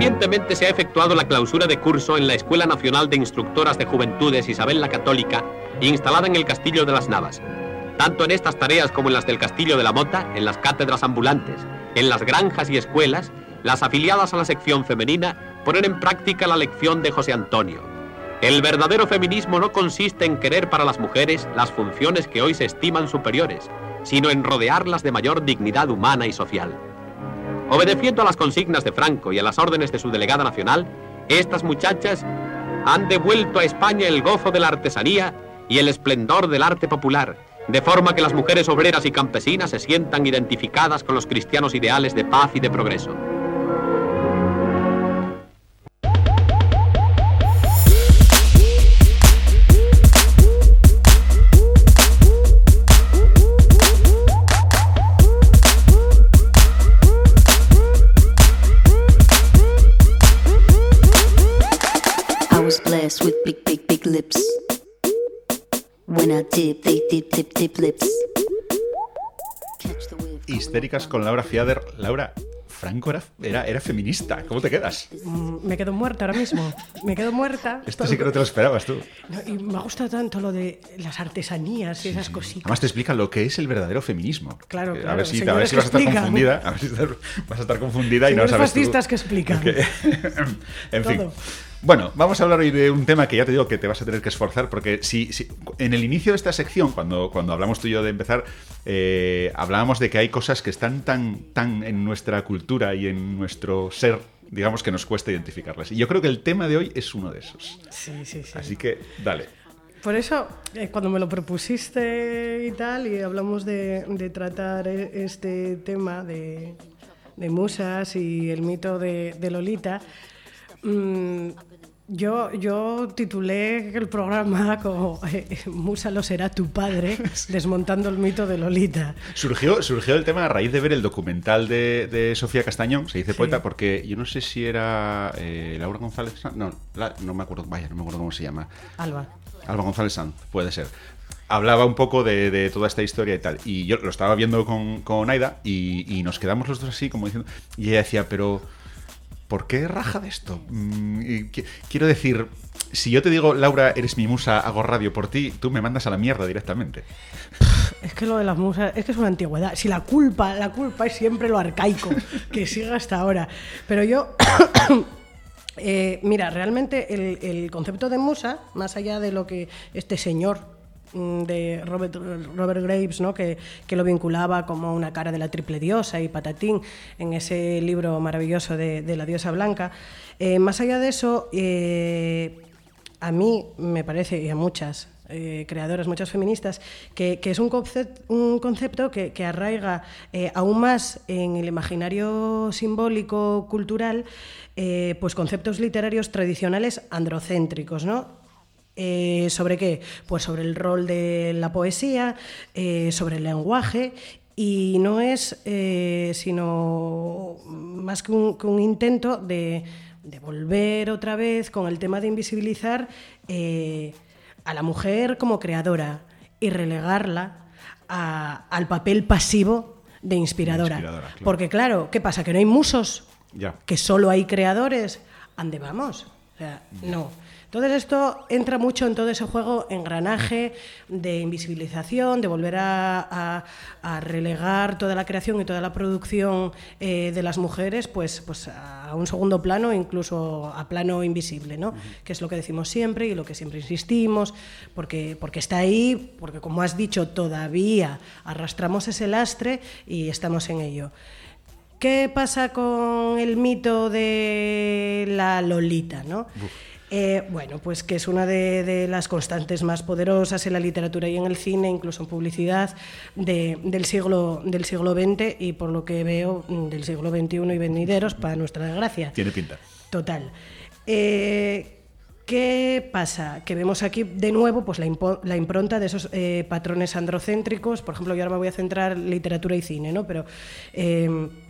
Recientemente se ha efectuado la clausura de curso en la Escuela Nacional de Instructoras de Juventudes Isabel la Católica, instalada en el Castillo de las Navas. Tanto en estas tareas como en las del Castillo de la Mota, en las cátedras ambulantes, en las granjas y escuelas, las afiliadas a la sección femenina ponen en práctica la lección de José Antonio. El verdadero feminismo no consiste en querer para las mujeres las funciones que hoy se estiman superiores, sino en rodearlas de mayor dignidad humana y social. Obedeciendo a las consignas de Franco y a las órdenes de su delegada nacional, estas muchachas han devuelto a España el gozo de la artesanía y el esplendor del arte popular, de forma que las mujeres obreras y campesinas se sientan identificadas con los cristianos ideales de paz y de progreso. With big, big, big lips. When I dip, they dip, dip, dip lips. Histéricas con Laura Fiader. Laura, Franco era, era, era feminista. ¿Cómo te quedas? Mm, me quedo muerta ahora mismo. Me quedo muerta. Esto sí que no te lo esperabas tú. No, y me ha gustado tanto lo de las artesanías y esas sí. cositas. Además te explican lo que es el verdadero feminismo. Claro, claro. A ver si, a ver si vas a estar explican. confundida. A ver si estás, vas a estar confundida y no Señores sabes fascistas tú. que explican. Que, en Todo. fin. Bueno, vamos a hablar hoy de un tema que ya te digo que te vas a tener que esforzar, porque si, si en el inicio de esta sección, cuando, cuando hablamos tú y yo de empezar, eh, hablábamos de que hay cosas que están tan, tan en nuestra cultura y en nuestro ser, digamos, que nos cuesta identificarlas. Y yo creo que el tema de hoy es uno de esos. Sí, sí, sí. Así que, dale. Por eso, eh, cuando me lo propusiste y tal, y hablamos de, de tratar este tema de, de musas y el mito de, de Lolita, mmm, Yo, yo titulé el programa como eh, Musa lo será tu padre, desmontando el mito de Lolita. Surgió, surgió el tema a raíz de ver el documental de, de Sofía Castañón, se dice Sí. poeta, porque yo no sé si era eh, Laura González Sanz, no, la, no me acuerdo, vaya, no me acuerdo cómo se llama. Alba. Alba González Sanz, puede ser. Hablaba un poco de, de toda esta historia y tal. Y yo lo estaba viendo con, con Aida y, y nos quedamos los dos así como diciendo... Y ella decía, pero... ¿por qué raja de esto? Mm, y qu- quiero decir, si yo te digo, Laura, eres mi musa, hago radio por ti, tú me mandas a la mierda directamente. Es que lo de las musas, es que es una antigüedad. Si la culpa, la culpa es siempre lo arcaico, que sigue hasta ahora. Pero yo... eh, mira, realmente el, el concepto de musa, más allá de lo que este señor de Robert, Robert Graves, ¿no? que, que lo vinculaba como una cara de la triple diosa y patatín en ese libro maravilloso de, de la diosa blanca. Eh, más allá de eso, eh, a mí me parece, y a muchas eh, creadoras, muchas feministas, que, que es un concepto, un concepto que, que arraiga eh, aún más en el imaginario simbólico cultural, eh, pues conceptos literarios tradicionales androcéntricos, ¿no? Eh, ¿Sobre qué? Pues sobre el rol de la poesía, eh, sobre el lenguaje, y no es eh, sino más que un, que un intento de, de volver otra vez con el tema de invisibilizar eh, a la mujer como creadora y relegarla a, al papel pasivo de inspiradora. inspiradora, claro. Porque claro, ¿qué pasa? ¿Que no hay musos? Ya. ¿Que solo hay creadores? ¿Ande vamos? O sea, no. Entonces esto entra mucho en todo ese juego engranaje de invisibilización, de volver a, a, a relegar toda la creación y toda la producción eh, de las mujeres pues, pues a un segundo plano, incluso a plano invisible, ¿no? Uh-huh. Que es lo que decimos siempre y lo que siempre insistimos, porque, porque está ahí, porque como has dicho, todavía arrastramos ese lastre y estamos en ello. ¿Qué pasa con el mito de la Lolita, ¿no? Uh-huh. Eh, bueno, pues que es una de, de las constantes más poderosas en la literatura y en el cine, incluso en publicidad, de, del, siglo, del siglo veinte y, por lo que veo, del siglo veintiuno y venideros, para nuestra desgracia. Tiene pinta. Total. Eh, ¿Qué pasa? Que vemos aquí de nuevo pues, la, impo- la impronta de esos eh, patrones androcéntricos. Por ejemplo, yo ahora me voy a centrar en literatura y cine, ¿no? Pero eh,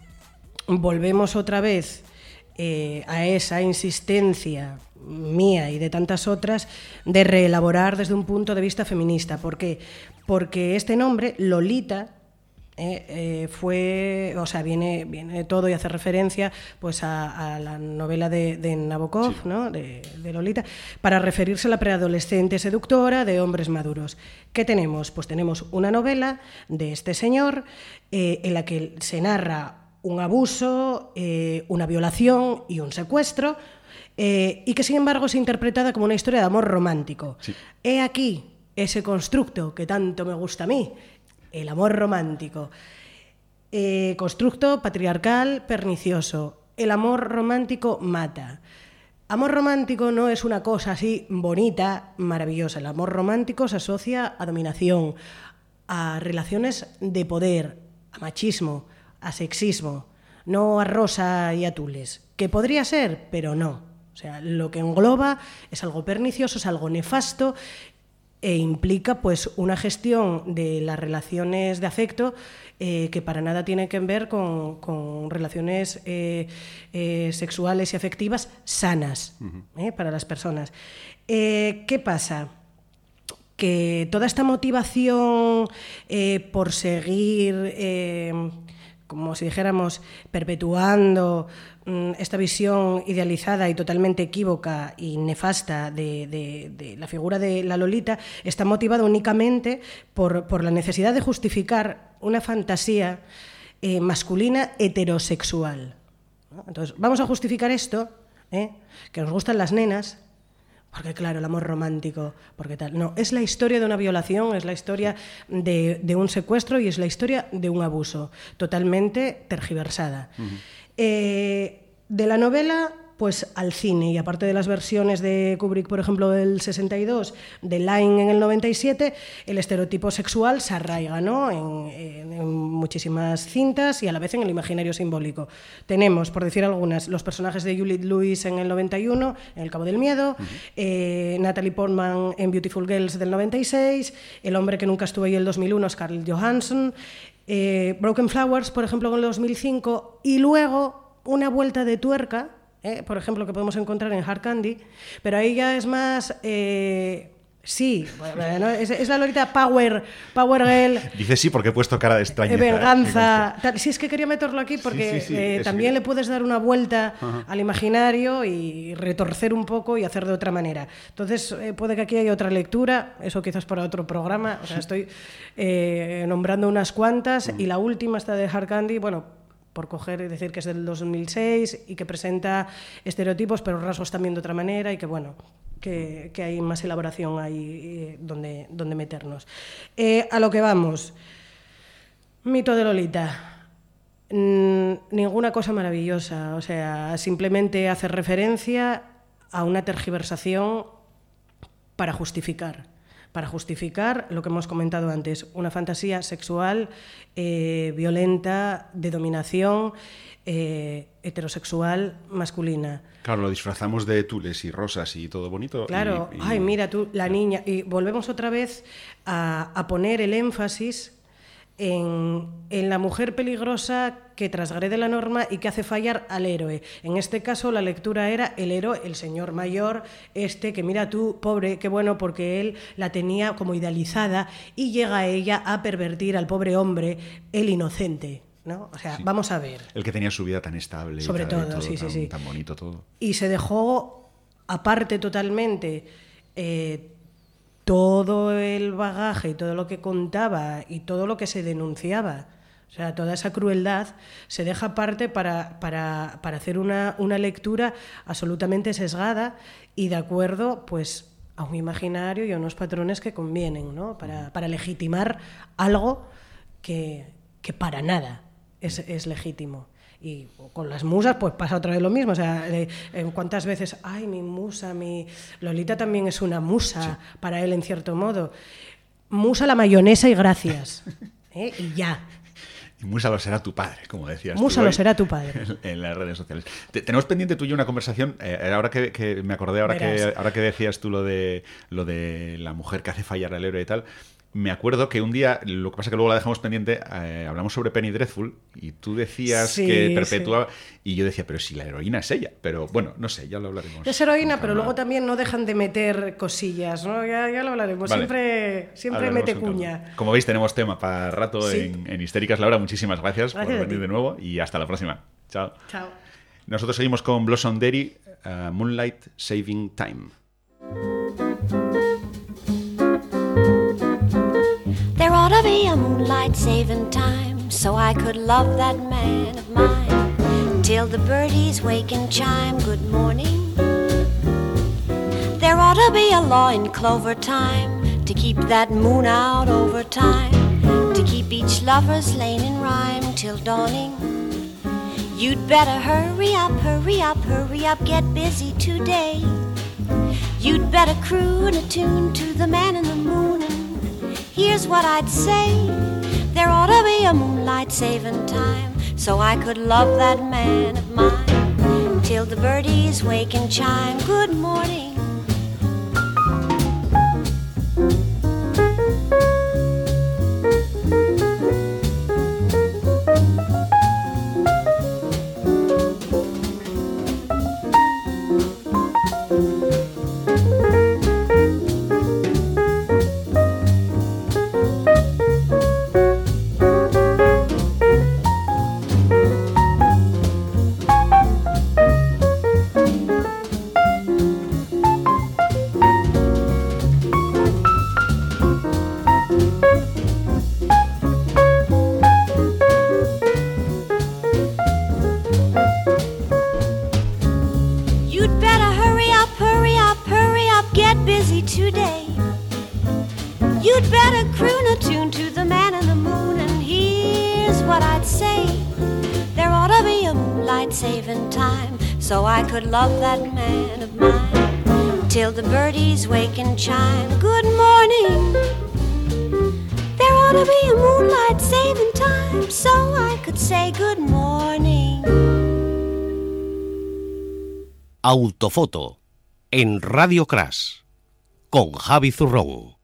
volvemos otra vez eh, a esa insistencia mía y de tantas otras de reelaborar desde un punto de vista feminista. ¿Por qué? Porque este nombre, Lolita, Eh, eh, fue, o sea, viene, viene todo y hace referencia pues a, a la novela de, de Nabokov, sí. ¿no? de, de Lolita, para referirse a la preadolescente seductora de hombres maduros. ¿Qué tenemos? Pues tenemos una novela de este señor eh, en la que se narra un abuso, eh, una violación y un secuestro, eh, y que sin embargo es interpretada como una historia de amor romántico. Sí. He aquí ese constructo que tanto me gusta a mí, el amor romántico. Eh, constructo patriarcal, pernicioso. El amor romántico mata. Amor romántico no es una cosa así bonita, maravillosa. El amor romántico se asocia a dominación, a relaciones de poder, a machismo, a sexismo, no a rosa y a tules. Que podría ser, pero no. O sea, lo que engloba es algo pernicioso, es algo nefasto, e implica pues una gestión de las relaciones de afecto eh, que para nada tiene que ver con, con relaciones eh, eh, sexuales y afectivas sanas uh-huh. eh, para las personas. Eh, ¿Qué pasa? Que toda esta motivación eh, por seguir, eh, como si dijéramos, perpetuando esta visión idealizada y totalmente equívoca y nefasta de, de, de la figura de la Lolita está motivada únicamente por, por la necesidad de justificar una fantasía eh, masculina heterosexual. ¿No? Entonces, vamos a justificar esto, ¿eh? que nos gustan las nenas, porque claro, el amor romántico, porque tal. No, es la historia de una violación, es la historia de, de un secuestro y es la historia de un abuso, totalmente tergiversada. Uh-huh. Eh, de la novela, pues al cine, y aparte de las versiones de Kubrick, por ejemplo, del sesenta y dos, de Line en el noventa y siete, el estereotipo sexual se arraiga, ¿no? en, en, en muchísimas cintas y a la vez en el imaginario simbólico. Tenemos, por decir algunas, los personajes de Juliette Lewis en el noventa y uno, en El Cabo del Miedo, uh-huh. eh, Natalie Portman en Beautiful Girls del noventa y seis, El hombre que nunca estuvo ahí el dos mil uno, Scarlett Johansson, eh, Broken Flowers, por ejemplo, en el dos mil cinco, y luego una vuelta de tuerca, Eh, por ejemplo, que podemos encontrar en Hard Candy, pero ahí ya es más... Eh, sí, bueno, es, es la Lolita Power, Power Girl. Dice sí porque he puesto cara de extrañeza. Eh, venganza. Tal, sí, es que quería meterlo aquí porque sí, sí, sí, eh, también le puedes dar una vuelta uh-huh. al imaginario y retorcer un poco y hacer de otra manera. Entonces, eh, puede que aquí haya otra lectura, eso quizás para otro programa. O sea, estoy eh, nombrando unas cuantas uh-huh. y la última, esta de Hard Candy, bueno... por coger y decir que es del dos mil seis y que presenta estereotipos, pero rasgos también de otra manera y que, bueno, que, que hay más elaboración ahí donde, donde meternos. Eh, a lo que vamos. Mito de Lolita. Mm, ninguna cosa maravillosa. O sea, simplemente hace referencia a una tergiversación para justificar. para justificar lo que hemos comentado antes, una fantasía sexual eh, violenta, de dominación, eh, heterosexual, masculina. Claro, lo disfrazamos de tules y rosas y todo bonito. Claro, y, y... ay, mira tú, la niña. Y volvemos otra vez a, a poner el énfasis en, en la mujer peligrosa que transgrede la norma y que hace fallar al héroe. En este caso la lectura era el héroe, el señor mayor, este que mira tú, pobre, qué bueno, porque él la tenía como idealizada y llega ella a pervertir al pobre hombre, el inocente, ¿no? O sea, sí. Vamos a ver. El que tenía su vida tan estable. Sobre y todo, todo, sí, tan, sí, sí. Tan bonito todo. Y se dejó aparte totalmente eh, todo el bagaje y todo lo que contaba y todo lo que se denunciaba. O sea, toda esa crueldad se deja aparte para, para, para hacer una, una lectura absolutamente sesgada y de acuerdo pues, a un imaginario y a unos patrones que convienen, ¿no? Para, para legitimar algo que, que para nada es, es legítimo. Y con las musas pues pasa otra vez lo mismo, o sea, eh, cuántas veces, ay, mi musa, mi Lolita también es una musa, sí. Para él en cierto modo. Musa la mayonesa y gracias, ¿eh? Y ya. Y musa lo será tu padre, como decías Musa tú lo hoy, será tu padre. En, en las redes sociales. Te, tenemos pendiente tú y yo una conversación, eh, ahora que, que me acordé, ahora que, ahora que decías tú lo de, lo de la mujer que hace fallar al héroe y tal. me acuerdo que un día, lo que pasa es que luego la dejamos pendiente, eh, hablamos sobre Penny Dreadful y tú decías Sí, que perpetuaba, sí. y yo decía, pero si la heroína es ella, pero bueno, no sé, ya lo hablaremos. Es heroína, con pero calma. luego también no dejan de meter cosillas, ¿no? Ya, ya lo hablaremos, Vale. siempre, siempre Hablaremos mete con calma. cuña. Como veis, tenemos tema para rato Sí. en, en Histéricas Laura. Muchísimas gracias, Gracias a por venir ti. de nuevo y hasta la próxima. Chao. Chao. Nosotros seguimos con Blossom Dairy, uh, Moonlight Saving Time. There ought to be a moonlight saving time, so I could love that man of mine till the birdies wake and chime good morning. There ought to be a law in clover time to keep that moon out over time, to keep each lover's lane in rhyme till dawning. You'd better hurry up, hurry up, hurry up, get busy today. You'd better croon a tune to the man in the moon. And here's what I'd say: there ought to be a moonlight saving time, so I could love that man of mine till the birdies wake and chime good morning. You'd better croon a tune to the man in the moon. And here's what I'd say: there ought to be a moonlight saving time, so I could love that man of mine till the birdies wake and chime good morning. There ought to be a moonlight saving time, so I could say good morning. Autofoto en Radio Crash con Javi Zurrón.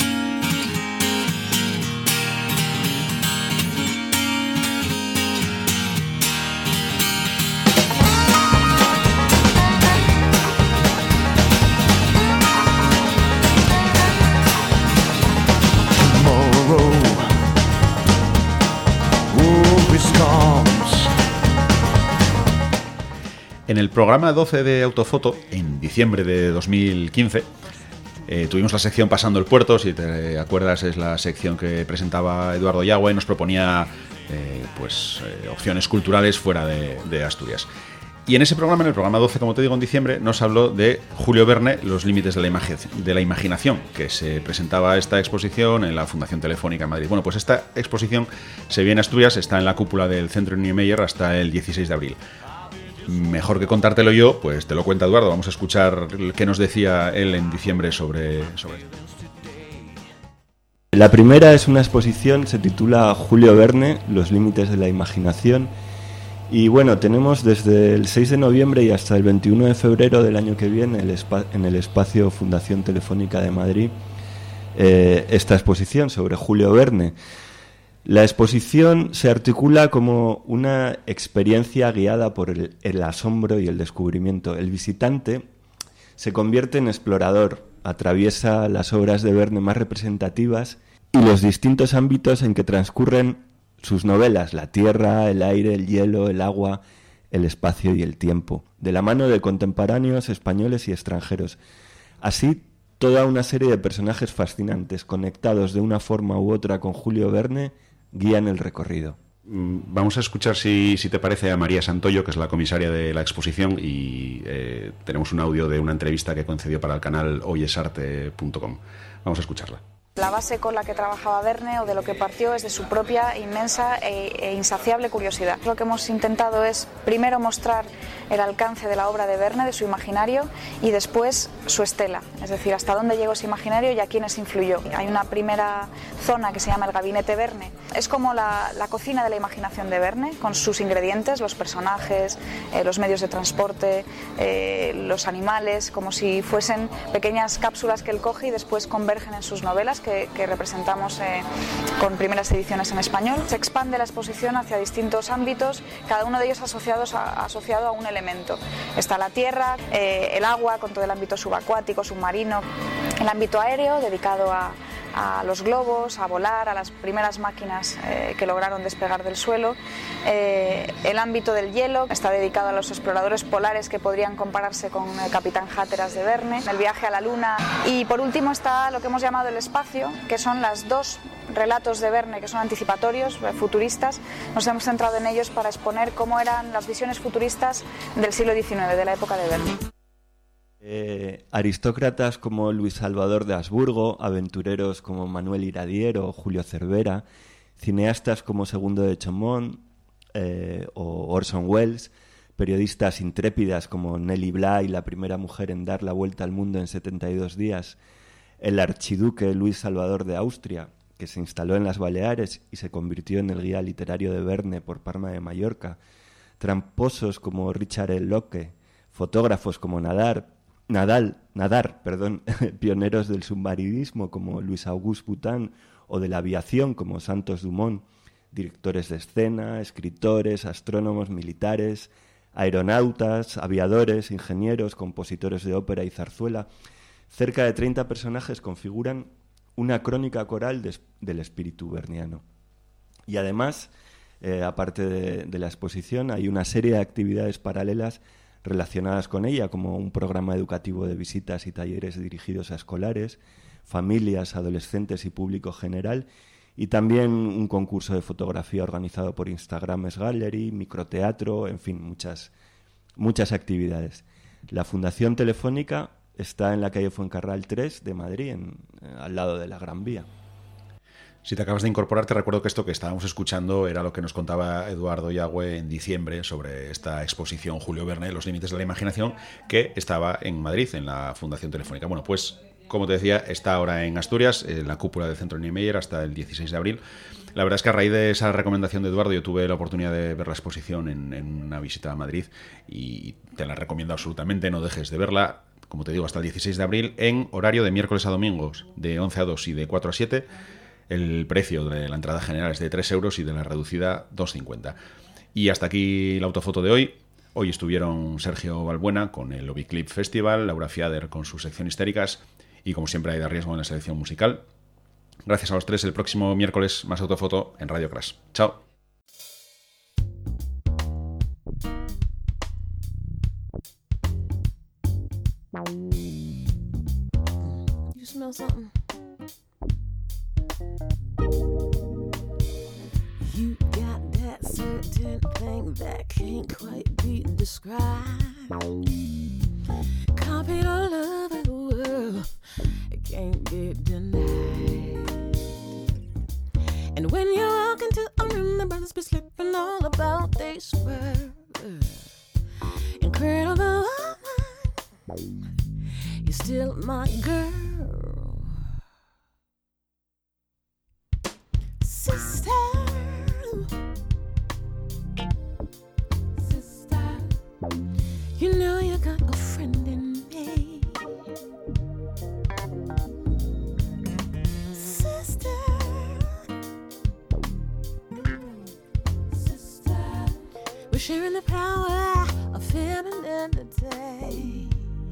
En el programa doce de Autofoto, en diciembre de dos mil quince, eh, tuvimos la sección Pasando el Puerto. Si te acuerdas, es la sección que presentaba Eduardo Yagüe y nos proponía eh, pues, eh, opciones culturales fuera de, de Asturias. Y en ese programa, en el programa doce, como te digo, en diciembre, nos habló de Julio Verne, Los límites de la, imagi- de la imaginación, que se presentaba esta exposición en la Fundación Telefónica en Madrid. Bueno, pues esta exposición se viene en Asturias, está en la cúpula del Centro Niemeyer hasta el dieciséis de abril. Mejor que contártelo yo, pues te lo cuenta Eduardo. Vamos a escuchar qué nos decía él en diciembre sobre, sobre esto. La primera es una exposición, se titula Julio Verne, Los límites de la imaginación. Y bueno, tenemos desde el seis de noviembre y hasta el veintiuno de febrero del año que viene el espa- en el espacio Fundación Telefónica de Madrid eh, esta exposición sobre Julio Verne. La exposición se articula como una experiencia guiada por el, el asombro y el descubrimiento. El visitante se convierte en explorador, atraviesa las obras de Verne más representativas y los distintos ámbitos en que transcurren sus novelas: la tierra, el aire, el hielo, el agua, el espacio y el tiempo, de la mano de contemporáneos españoles y extranjeros. Así, toda una serie de personajes fascinantes, conectados de una forma u otra con Julio Verne, guían el recorrido. Vamos a escuchar, si, si te parece, a María Santoyo, que es la comisaria de la exposición, y eh, tenemos un audio de una entrevista que concedió para el canal hoyesarte punto com. Vamos a escucharla. La base con la que trabajaba Verne, o de lo que partió, es de su propia inmensa e, e insaciable curiosidad. Lo que hemos intentado es primero mostrar el alcance de la obra de Verne, de su imaginario, y después su estela, es decir, hasta dónde llegó ese imaginario y a quiénes influyó. Hay una primera zona que se llama el Gabinete Verne. Es como la, la cocina de la imaginación de Verne, con sus ingredientes, los personajes, eh, los medios de transporte, eh, los animales, como si fuesen pequeñas cápsulas que él coge y después convergen en sus novelas, que que, que representamos eh, con primeras ediciones en español. Se expande la exposición hacia distintos ámbitos, cada uno de ellos asociados a, asociado a un elemento. Está la tierra, eh, el agua con todo el ámbito subacuático, submarino, el ámbito aéreo dedicado a a los globos, a volar, a las primeras máquinas eh, que lograron despegar del suelo. Eh, el ámbito del hielo está dedicado a los exploradores polares que podrían compararse con el Capitán Hatteras de Verne, el viaje a la Luna. Y por último está lo que hemos llamado el espacio, que son las dos relatos de Verne que son anticipatorios, futuristas. Nos hemos centrado en ellos para exponer cómo eran las visiones futuristas del siglo diecinueve, de la época de Verne. Eh, aristócratas como Luis Salvador de Habsburgo, aventureros como Manuel Iradier o Julio Cervera, cineastas como Segundo de Chaumont eh, o Orson Welles, periodistas intrépidas como Nelly Bly, la primera mujer en dar la vuelta al mundo en setenta y dos días, el archiduque Luis Salvador de Austria, que se instaló en las Baleares y se convirtió en el guía literario de Verne por Palma de Mallorca, tramposos como Richard E. Locke, fotógrafos como Nadar, Nadal, Nadar, perdón, pioneros del submarinismo como Luis Auguste Boutin o de la aviación como Santos Dumont, directores de escena, escritores, astrónomos, militares, aeronautas, aviadores, ingenieros, compositores de ópera y zarzuela. Cerca de treinta personajes configuran una crónica coral de, del espíritu verniano. Y además, eh, aparte de, de la exposición, hay una serie de actividades paralelas relacionadas con ella, como un programa educativo de visitas y talleres dirigidos a escolares, familias, adolescentes y público general, y también un concurso de fotografía organizado por Instagram Gallery, microteatro, en fin, muchas, muchas actividades. La Fundación Telefónica está en la calle Fuencarral tres de Madrid, en, al lado de la Gran Vía. Si te acabas de incorporar, te recuerdo que esto que estábamos escuchando era lo que nos contaba Eduardo Yagüe en diciembre sobre esta exposición Julio Verne, Los límites de la imaginación, que estaba en Madrid, en la Fundación Telefónica. Bueno, pues, como te decía, está ahora en Asturias, en la cúpula del Centro Niemeyer, hasta el dieciséis de abril. La verdad es que a raíz de esa recomendación de Eduardo yo tuve la oportunidad de ver la exposición en, en una visita a Madrid y te la recomiendo absolutamente, no dejes de verla. Como te digo, hasta el dieciséis de abril, en horario de miércoles a domingos, de once a dos y de cuatro a siete. El precio de la entrada general es de tres euros y de la reducida dos cincuenta. Y hasta aquí la autofoto de hoy. Hoy estuvieron Sergio Balbuena con el Obiclip Festival, Laura Fiader con su sección Histéricas y, como siempre, Aida Riesgo en la selección musical. Gracias a los tres. El próximo miércoles más autofoto en Radio Crash. Chao. You smell something? You got that certain thing that can't quite be described. Copy the love of the world, it can't be denied. And when you walk into a room, the brothers be slipping all about they swear. Incredible woman, you're still my girl. Sister, sister, you know you got a friend in me. Sister, sister, we're sharing the power of femininity.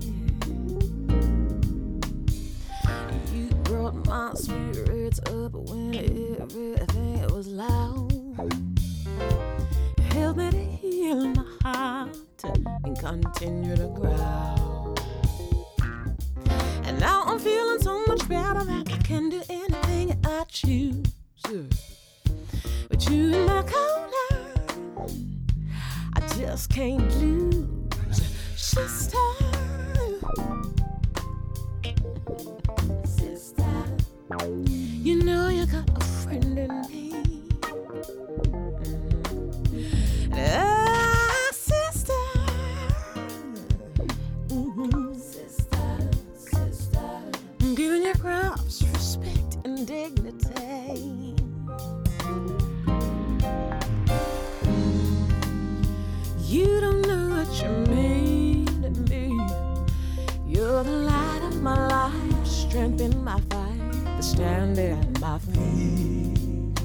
You brought my spirits up when everything was loud. Help me to heal my heart and continue to grow. And now I'm feeling so much better that I can do anything I choose. With you in my corner, I just can't lose. Sister, you know you got a friend in me. Mm-hmm. Ah, sister. Mm-hmm. Sister, sister. I'm giving you props, respect, and dignity. You don't know what you mean to me. You're the light of my life, strength in my fight. that's standing at my feet.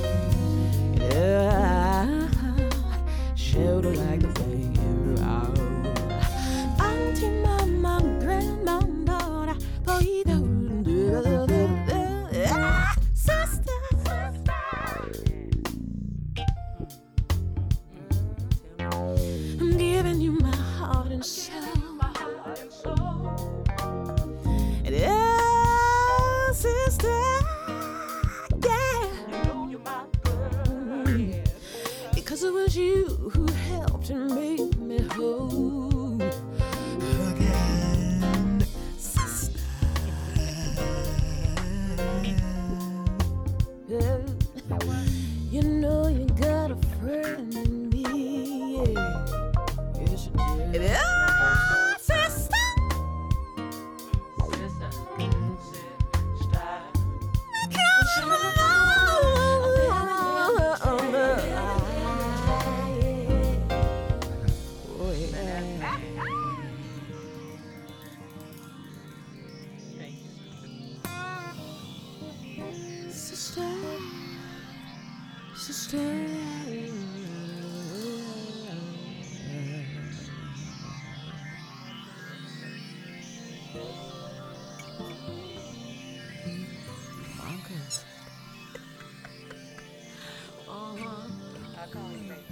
Yeah, shelter like the way you're out. Auntie, mama, grandmama, boy, sister. I'm giving you my heart and soul. Yeah, sister. Yeah. Because it was you who helped and made me whole again, sister. Yeah. You know you got a friend in me. Yeah. Yes, you do. Yeah, sister. Sister, sister. Uh-huh.